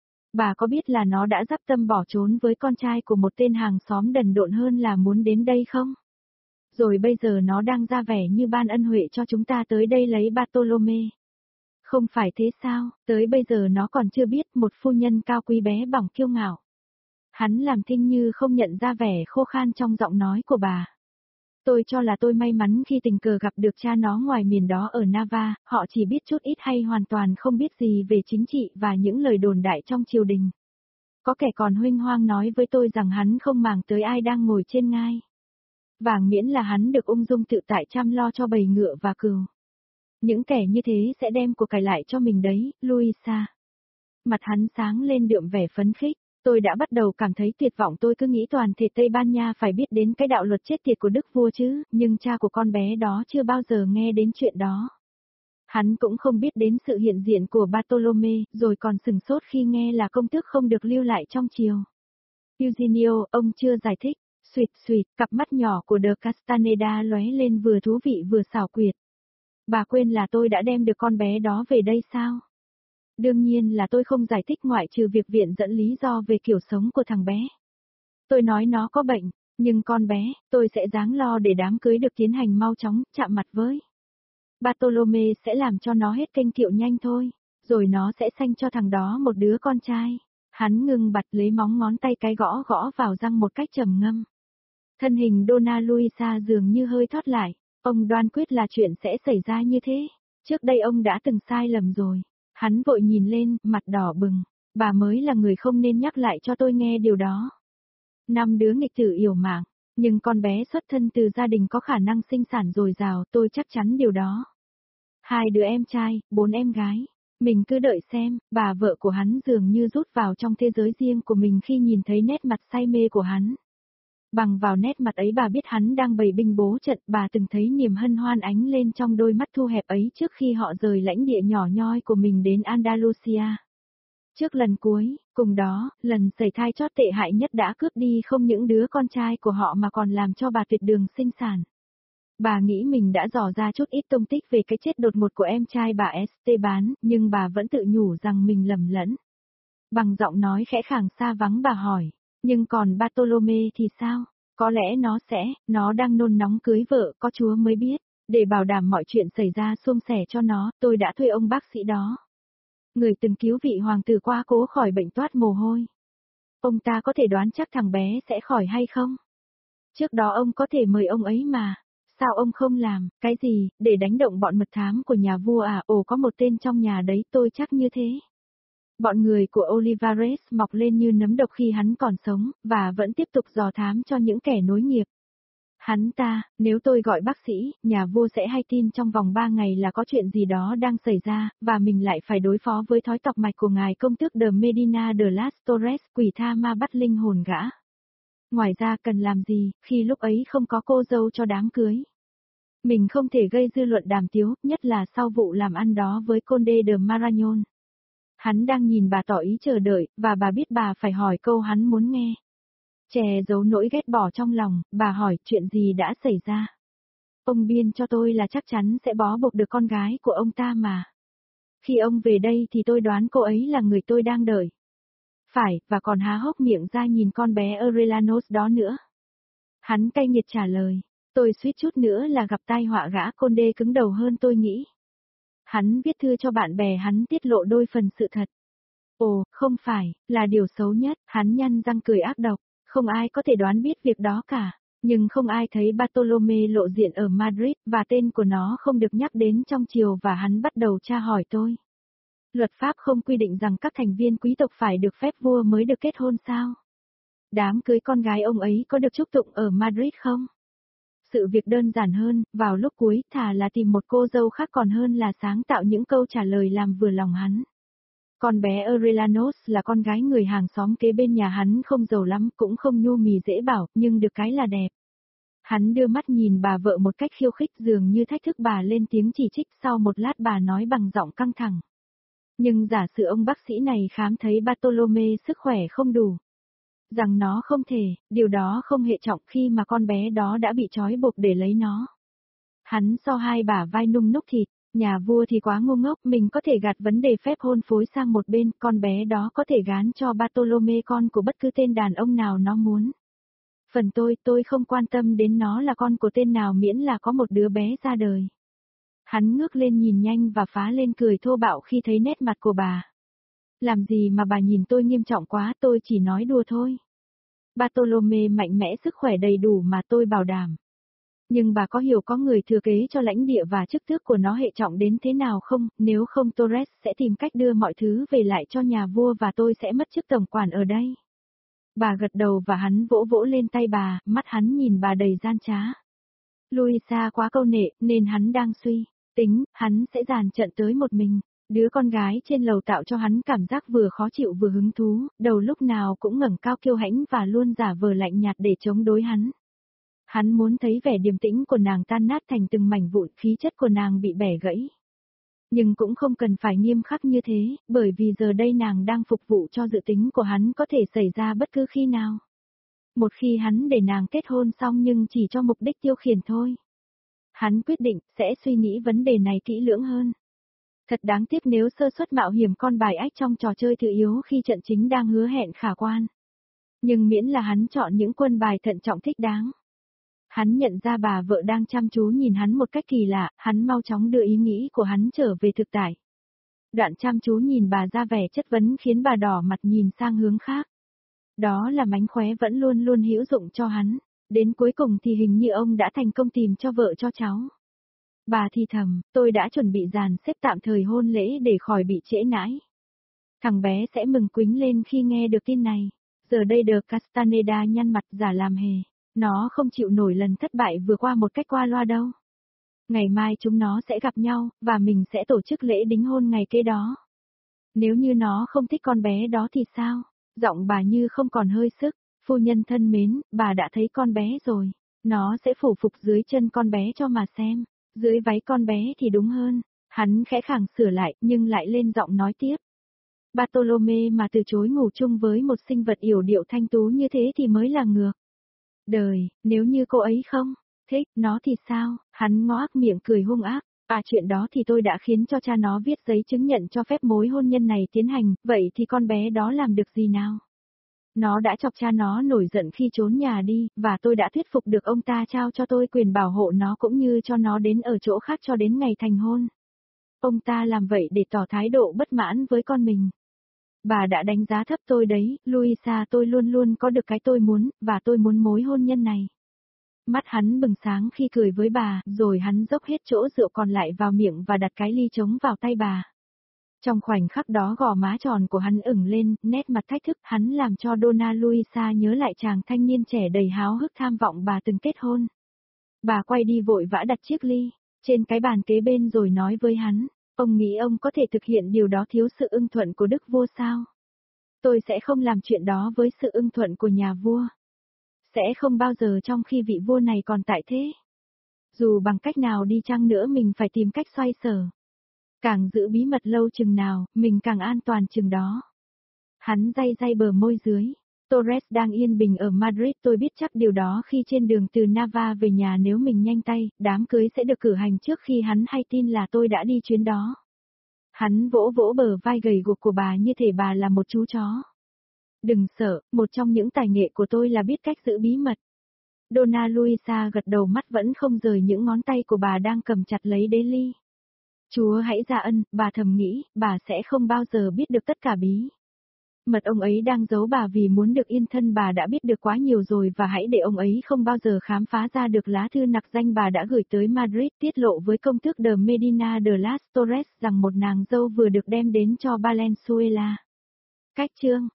Bà có biết là nó đã dắp tâm bỏ trốn với con trai của một tên hàng xóm đần độn hơn là muốn đến đây không? Rồi bây giờ nó đang ra vẻ như ban ân huệ cho chúng ta tới đây lấy Bartolome. Không phải thế sao, tới bây giờ nó còn chưa biết một phu nhân cao quý bé bỏng kiêu ngạo. Hắn làm thinh như không nhận ra vẻ khô khan trong giọng nói của bà. Tôi cho là tôi may mắn khi tình cờ gặp được cha nó ngoài miền đó ở Nava, họ chỉ biết chút ít hay hoàn toàn không biết gì về chính trị và những lời đồn đại trong triều đình. Có kẻ còn huênh hoang nói với tôi rằng hắn không màng tới ai đang ngồi trên ngai. Vàng miễn là hắn được ung dung tự tại chăm lo cho bầy ngựa và cừu. Những kẻ như thế sẽ đem của cải lại cho mình đấy, Luisa. Mặt hắn sáng lên đượm vẻ phấn khích. Tôi đã bắt đầu cảm thấy tuyệt vọng, tôi cứ nghĩ toàn thể Tây Ban Nha phải biết đến cái đạo luật chết tiệt của đức vua chứ, nhưng cha của con bé đó chưa bao giờ nghe đến chuyện đó. Hắn cũng không biết đến sự hiện diện của Bartolome, rồi còn sửng sốt khi nghe là công tước không được lưu lại trong triều. Eugenio, ông chưa giải thích, suỵt, cặp mắt nhỏ của De Castaneda lóe lên vừa thú vị vừa xảo quyệt. Bà quên là tôi đã đem được con bé đó về đây sao? Đương nhiên là tôi không giải thích ngoại trừ việc viện dẫn lý do về kiểu sống của thằng bé. Tôi nói nó có bệnh, nhưng con bé, tôi sẽ ráng lo để đám cưới được tiến hành mau chóng, chạm mặt với. Bartolome sẽ làm cho nó hết kênh kiệu nhanh thôi, rồi nó sẽ sanh cho thằng đó một đứa con trai. Hắn ngừng bặt lấy móng ngón tay cái gõ vào răng một cách trầm ngâm. Thân hình Donna Luisa dường như hơi thoát lại, ông đoan quyết là chuyện sẽ xảy ra như thế. Trước đây ông đã từng sai lầm rồi. Hắn vội nhìn lên, mặt đỏ bừng. Bà mới là người không nên nhắc lại cho tôi nghe điều đó. 5 đứa nghịch tử yểu mạng. Nhưng con bé xuất thân từ gia đình có khả năng sinh sản dồi dào, tôi chắc chắn điều đó. 2 đứa em trai, 4 em gái. Mình cứ đợi xem, bà vợ của hắn dường như rút vào trong thế giới riêng của mình khi nhìn thấy nét mặt say mê của hắn. Bằng vào nét mặt ấy bà biết hắn đang bày binh bố trận, bà từng thấy niềm hân hoan ánh lên trong đôi mắt thu hẹp ấy trước khi họ rời lãnh địa nhỏ nhoi của mình đến Andalusia. Trước lần cuối, cùng đó, lần sẩy thai chót tệ hại nhất đã cướp đi không những đứa con trai của họ mà còn làm cho bà tuyệt đường sinh sản. Bà nghĩ mình đã dò ra chút ít thông tích về cái chết đột ngột của em trai bà Esteban, nhưng bà vẫn tự nhủ rằng mình lầm lẫn. Bằng giọng nói khẽ khàng xa vắng bà hỏi, nhưng còn Bartolome thì sao? Có lẽ nó đang nôn nóng cưới vợ, có Chúa mới biết. Để bảo đảm mọi chuyện xảy ra suôn sẻ cho nó, tôi đã thuê ông bác sĩ đó. Người từng cứu vị hoàng tử quá cố khỏi bệnh toát mồ hôi. Ông ta có thể đoán chắc thằng bé sẽ khỏi hay không? Trước đó ông có thể mời ông ấy mà. Sao ông không làm, cái gì, để đánh động bọn mật thám của nhà vua à? Ồ, có một tên trong nhà đấy, tôi chắc như thế. Bọn người của Olivares mọc lên như nấm độc khi hắn còn sống, và vẫn tiếp tục dò thám cho những kẻ nối nghiệp. Hắn ta, nếu tôi gọi bác sĩ, nhà vua sẽ hay tin trong vòng 3 ngày là có chuyện gì đó đang xảy ra, và mình lại phải đối phó với thói tọc mạch của ngài công tước de Medina de las Torres, quỷ tha ma bắt linh hồn gã. Ngoài ra cần làm gì, khi lúc ấy không có cô dâu cho đám cưới. Mình không thể gây dư luận đàm tiếu, nhất là sau vụ làm ăn đó với Conde de Marañón. Hắn đang nhìn bà tỏ ý chờ đợi, và bà biết bà phải hỏi câu hắn muốn nghe. Chè giấu nỗi ghét bỏ trong lòng, bà hỏi chuyện gì đã xảy ra. Ông biên cho tôi là chắc chắn sẽ bó buộc được con gái của ông ta mà. Khi ông về đây thì tôi đoán cô ấy là người tôi đang đợi. Phải, và còn há hốc miệng ra nhìn con bé Arelanos đó nữa. Hắn cay nghiệt trả lời, tôi suýt chút nữa là gặp tai họa gã Conde cứng đầu hơn tôi nghĩ. Hắn viết thư cho bạn bè hắn tiết lộ đôi phần sự thật. Ồ, không phải, là điều xấu nhất, hắn nhăn răng cười ác độc, không ai có thể đoán biết việc đó cả. Nhưng không ai thấy Bartolome lộ diện ở Madrid, và tên của nó không được nhắc đến trong triều và hắn bắt đầu tra hỏi tôi. Luật pháp không quy định rằng các thành viên quý tộc phải được phép vua mới được kết hôn sao? Đám cưới con gái ông ấy có được chúc tụng ở Madrid không? Sự việc đơn giản hơn, vào lúc cuối thà là tìm một cô dâu khác còn hơn là sáng tạo những câu trả lời làm vừa lòng hắn. Con bé Arelanos là con gái người hàng xóm kế bên nhà hắn, không giàu lắm, cũng không nhu mì dễ bảo, nhưng được cái là đẹp. Hắn đưa mắt nhìn bà vợ một cách khiêu khích, dường như thách thức bà lên tiếng chỉ trích. Sau một lát bà nói bằng giọng căng thẳng. Nhưng giả sử ông bác sĩ này khám thấy Bartolome sức khỏe không đủ. Rằng nó không thể, điều đó không hệ trọng khi mà con bé đó đã bị trói buộc để lấy nó. Hắn so hai bả vai nung núc thịt. Nhà vua thì quá ngu ngốc, mình có thể gạt vấn đề phép hôn phối sang một bên, con bé đó có thể gán cho Bartolome con của bất cứ tên đàn ông nào nó muốn. Phần tôi không quan tâm đến nó là con của tên nào miễn là có một đứa bé ra đời. Hắn ngước lên nhìn nhanh và phá lên cười thô bạo khi thấy nét mặt của bà. Làm gì mà bà nhìn tôi nghiêm trọng quá, tôi chỉ nói đùa thôi. Bartolome mạnh mẽ, sức khỏe đầy đủ mà tôi bảo đảm. Nhưng bà có hiểu có người thừa kế cho lãnh địa và chức tước của nó hệ trọng đến thế nào không? Nếu không Torres sẽ tìm cách đưa mọi thứ về lại cho nhà vua và tôi sẽ mất chức tổng quản ở đây. Bà gật đầu và hắn vỗ vỗ lên tay bà, mắt hắn nhìn bà đầy gian trá. Luisa quá câu nệ nên hắn đang suy tính, hắn sẽ dàn trận tới một mình. Đứa con gái trên lầu tạo cho hắn cảm giác vừa khó chịu vừa hứng thú, đầu lúc nào cũng ngẩng cao kiêu hãnh và luôn giả vờ lạnh nhạt để chống đối hắn. Hắn muốn thấy vẻ điềm tĩnh của nàng tan nát thành từng mảnh vụn, khí chất của nàng bị bẻ gãy. Nhưng cũng không cần phải nghiêm khắc như thế, bởi vì giờ đây nàng đang phục vụ cho dự tính của hắn có thể xảy ra bất cứ khi nào. Một khi hắn để nàng kết hôn xong nhưng chỉ cho mục đích tiêu khiển thôi. Hắn quyết định sẽ suy nghĩ vấn đề này kỹ lưỡng hơn. Thật đáng tiếc nếu sơ suất mạo hiểm con bài ách trong trò chơi thứ yếu khi trận chính đang hứa hẹn khả quan. Nhưng miễn là hắn chọn những quân bài thận trọng thích đáng. Hắn nhận ra bà vợ đang chăm chú nhìn hắn một cách kỳ lạ, hắn mau chóng đưa ý nghĩ của hắn trở về thực tại. Đoạn chăm chú nhìn bà ra vẻ chất vấn khiến bà đỏ mặt nhìn sang hướng khác. Đó là mánh khóe vẫn luôn luôn hữu dụng cho hắn. Đến cuối cùng thì hình như ông đã thành công tìm cho vợ cho cháu. Bà thì thầm, tôi đã chuẩn bị dàn xếp tạm thời hôn lễ để khỏi bị trễ nãi. Thằng bé sẽ mừng quính lên khi nghe được tin này. Giờ đây De Castaneda nhăn mặt giả làm hề. Nó không chịu nổi lần thất bại vừa qua một cách qua loa đâu. Ngày mai chúng nó sẽ gặp nhau, và mình sẽ tổ chức lễ đính hôn ngày kế đó. Nếu như nó không thích con bé đó thì sao? Giọng bà như không còn hơi sức. Phu nhân thân mến, bà đã thấy con bé rồi. Nó sẽ phủ phục dưới chân con bé cho mà xem. Dưới váy con bé thì đúng hơn. Hắn khẽ khàng sửa lại, nhưng lại lên giọng nói tiếp. Bartolome mà từ chối ngủ chung với một sinh vật yểu điệu thanh tú như thế thì mới là ngược. Đời, nếu như cô ấy không thích nó thì sao? Hắn ngoác miệng cười hung ác. Chuyện đó thì tôi đã khiến cho cha nó viết giấy chứng nhận cho phép mối hôn nhân này tiến hành, vậy thì con bé đó làm được gì nào? Nó đã chọc cha nó nổi giận khi trốn nhà đi, và tôi đã thuyết phục được ông ta trao cho tôi quyền bảo hộ nó cũng như cho nó đến ở chỗ khác cho đến ngày thành hôn. Ông ta làm vậy để tỏ thái độ bất mãn với con mình. Bà đã đánh giá thấp tôi đấy, Luisa, tôi luôn luôn có được cái tôi muốn, và tôi muốn mối hôn nhân này. Mắt hắn bừng sáng khi cười với bà, rồi hắn dốc hết chỗ rượu còn lại vào miệng và đặt cái ly trống vào tay bà. Trong khoảnh khắc đó gò má tròn của hắn ửng lên, nét mặt thách thức, hắn làm cho Donna Luisa nhớ lại chàng thanh niên trẻ đầy háo hức tham vọng bà từng kết hôn. Bà quay đi vội vã đặt chiếc ly trên cái bàn kế bên rồi nói với hắn, ông nghĩ ông có thể thực hiện điều đó thiếu sự ưng thuận của đức vua sao? Tôi sẽ không làm chuyện đó với sự ưng thuận của nhà vua. Sẽ không bao giờ trong khi vị vua này còn tại thế. Dù bằng cách nào đi chăng nữa mình phải tìm cách xoay sở. Càng giữ bí mật lâu chừng nào, mình càng an toàn chừng đó. Hắn day day bờ môi dưới. Torres đang yên bình ở Madrid, tôi biết chắc điều đó khi trên đường từ Nava về nhà nếu mình nhanh tay, đám cưới sẽ được cử hành trước khi hắn hay tin là tôi đã đi chuyến đó. Hắn vỗ vỗ bờ vai gầy guộc của bà như thể bà là một chú chó. Đừng sợ, một trong những tài nghệ của tôi là biết cách giữ bí mật. Donna Luisa gật đầu, mắt vẫn không rời những ngón tay của bà đang cầm chặt lấy đế ly. Chúa hãy ra ân, bà thầm nghĩ, bà sẽ không bao giờ biết được tất cả bí mật ông ấy đang giấu bà vì muốn được yên thân, bà đã biết được quá nhiều rồi và hãy để ông ấy không bao giờ khám phá ra được lá thư nặc danh bà đã gửi tới Madrid tiết lộ với công tước de Medina de las Torres rằng một nàng dâu vừa được đem đến cho Valenzuela. Cách chương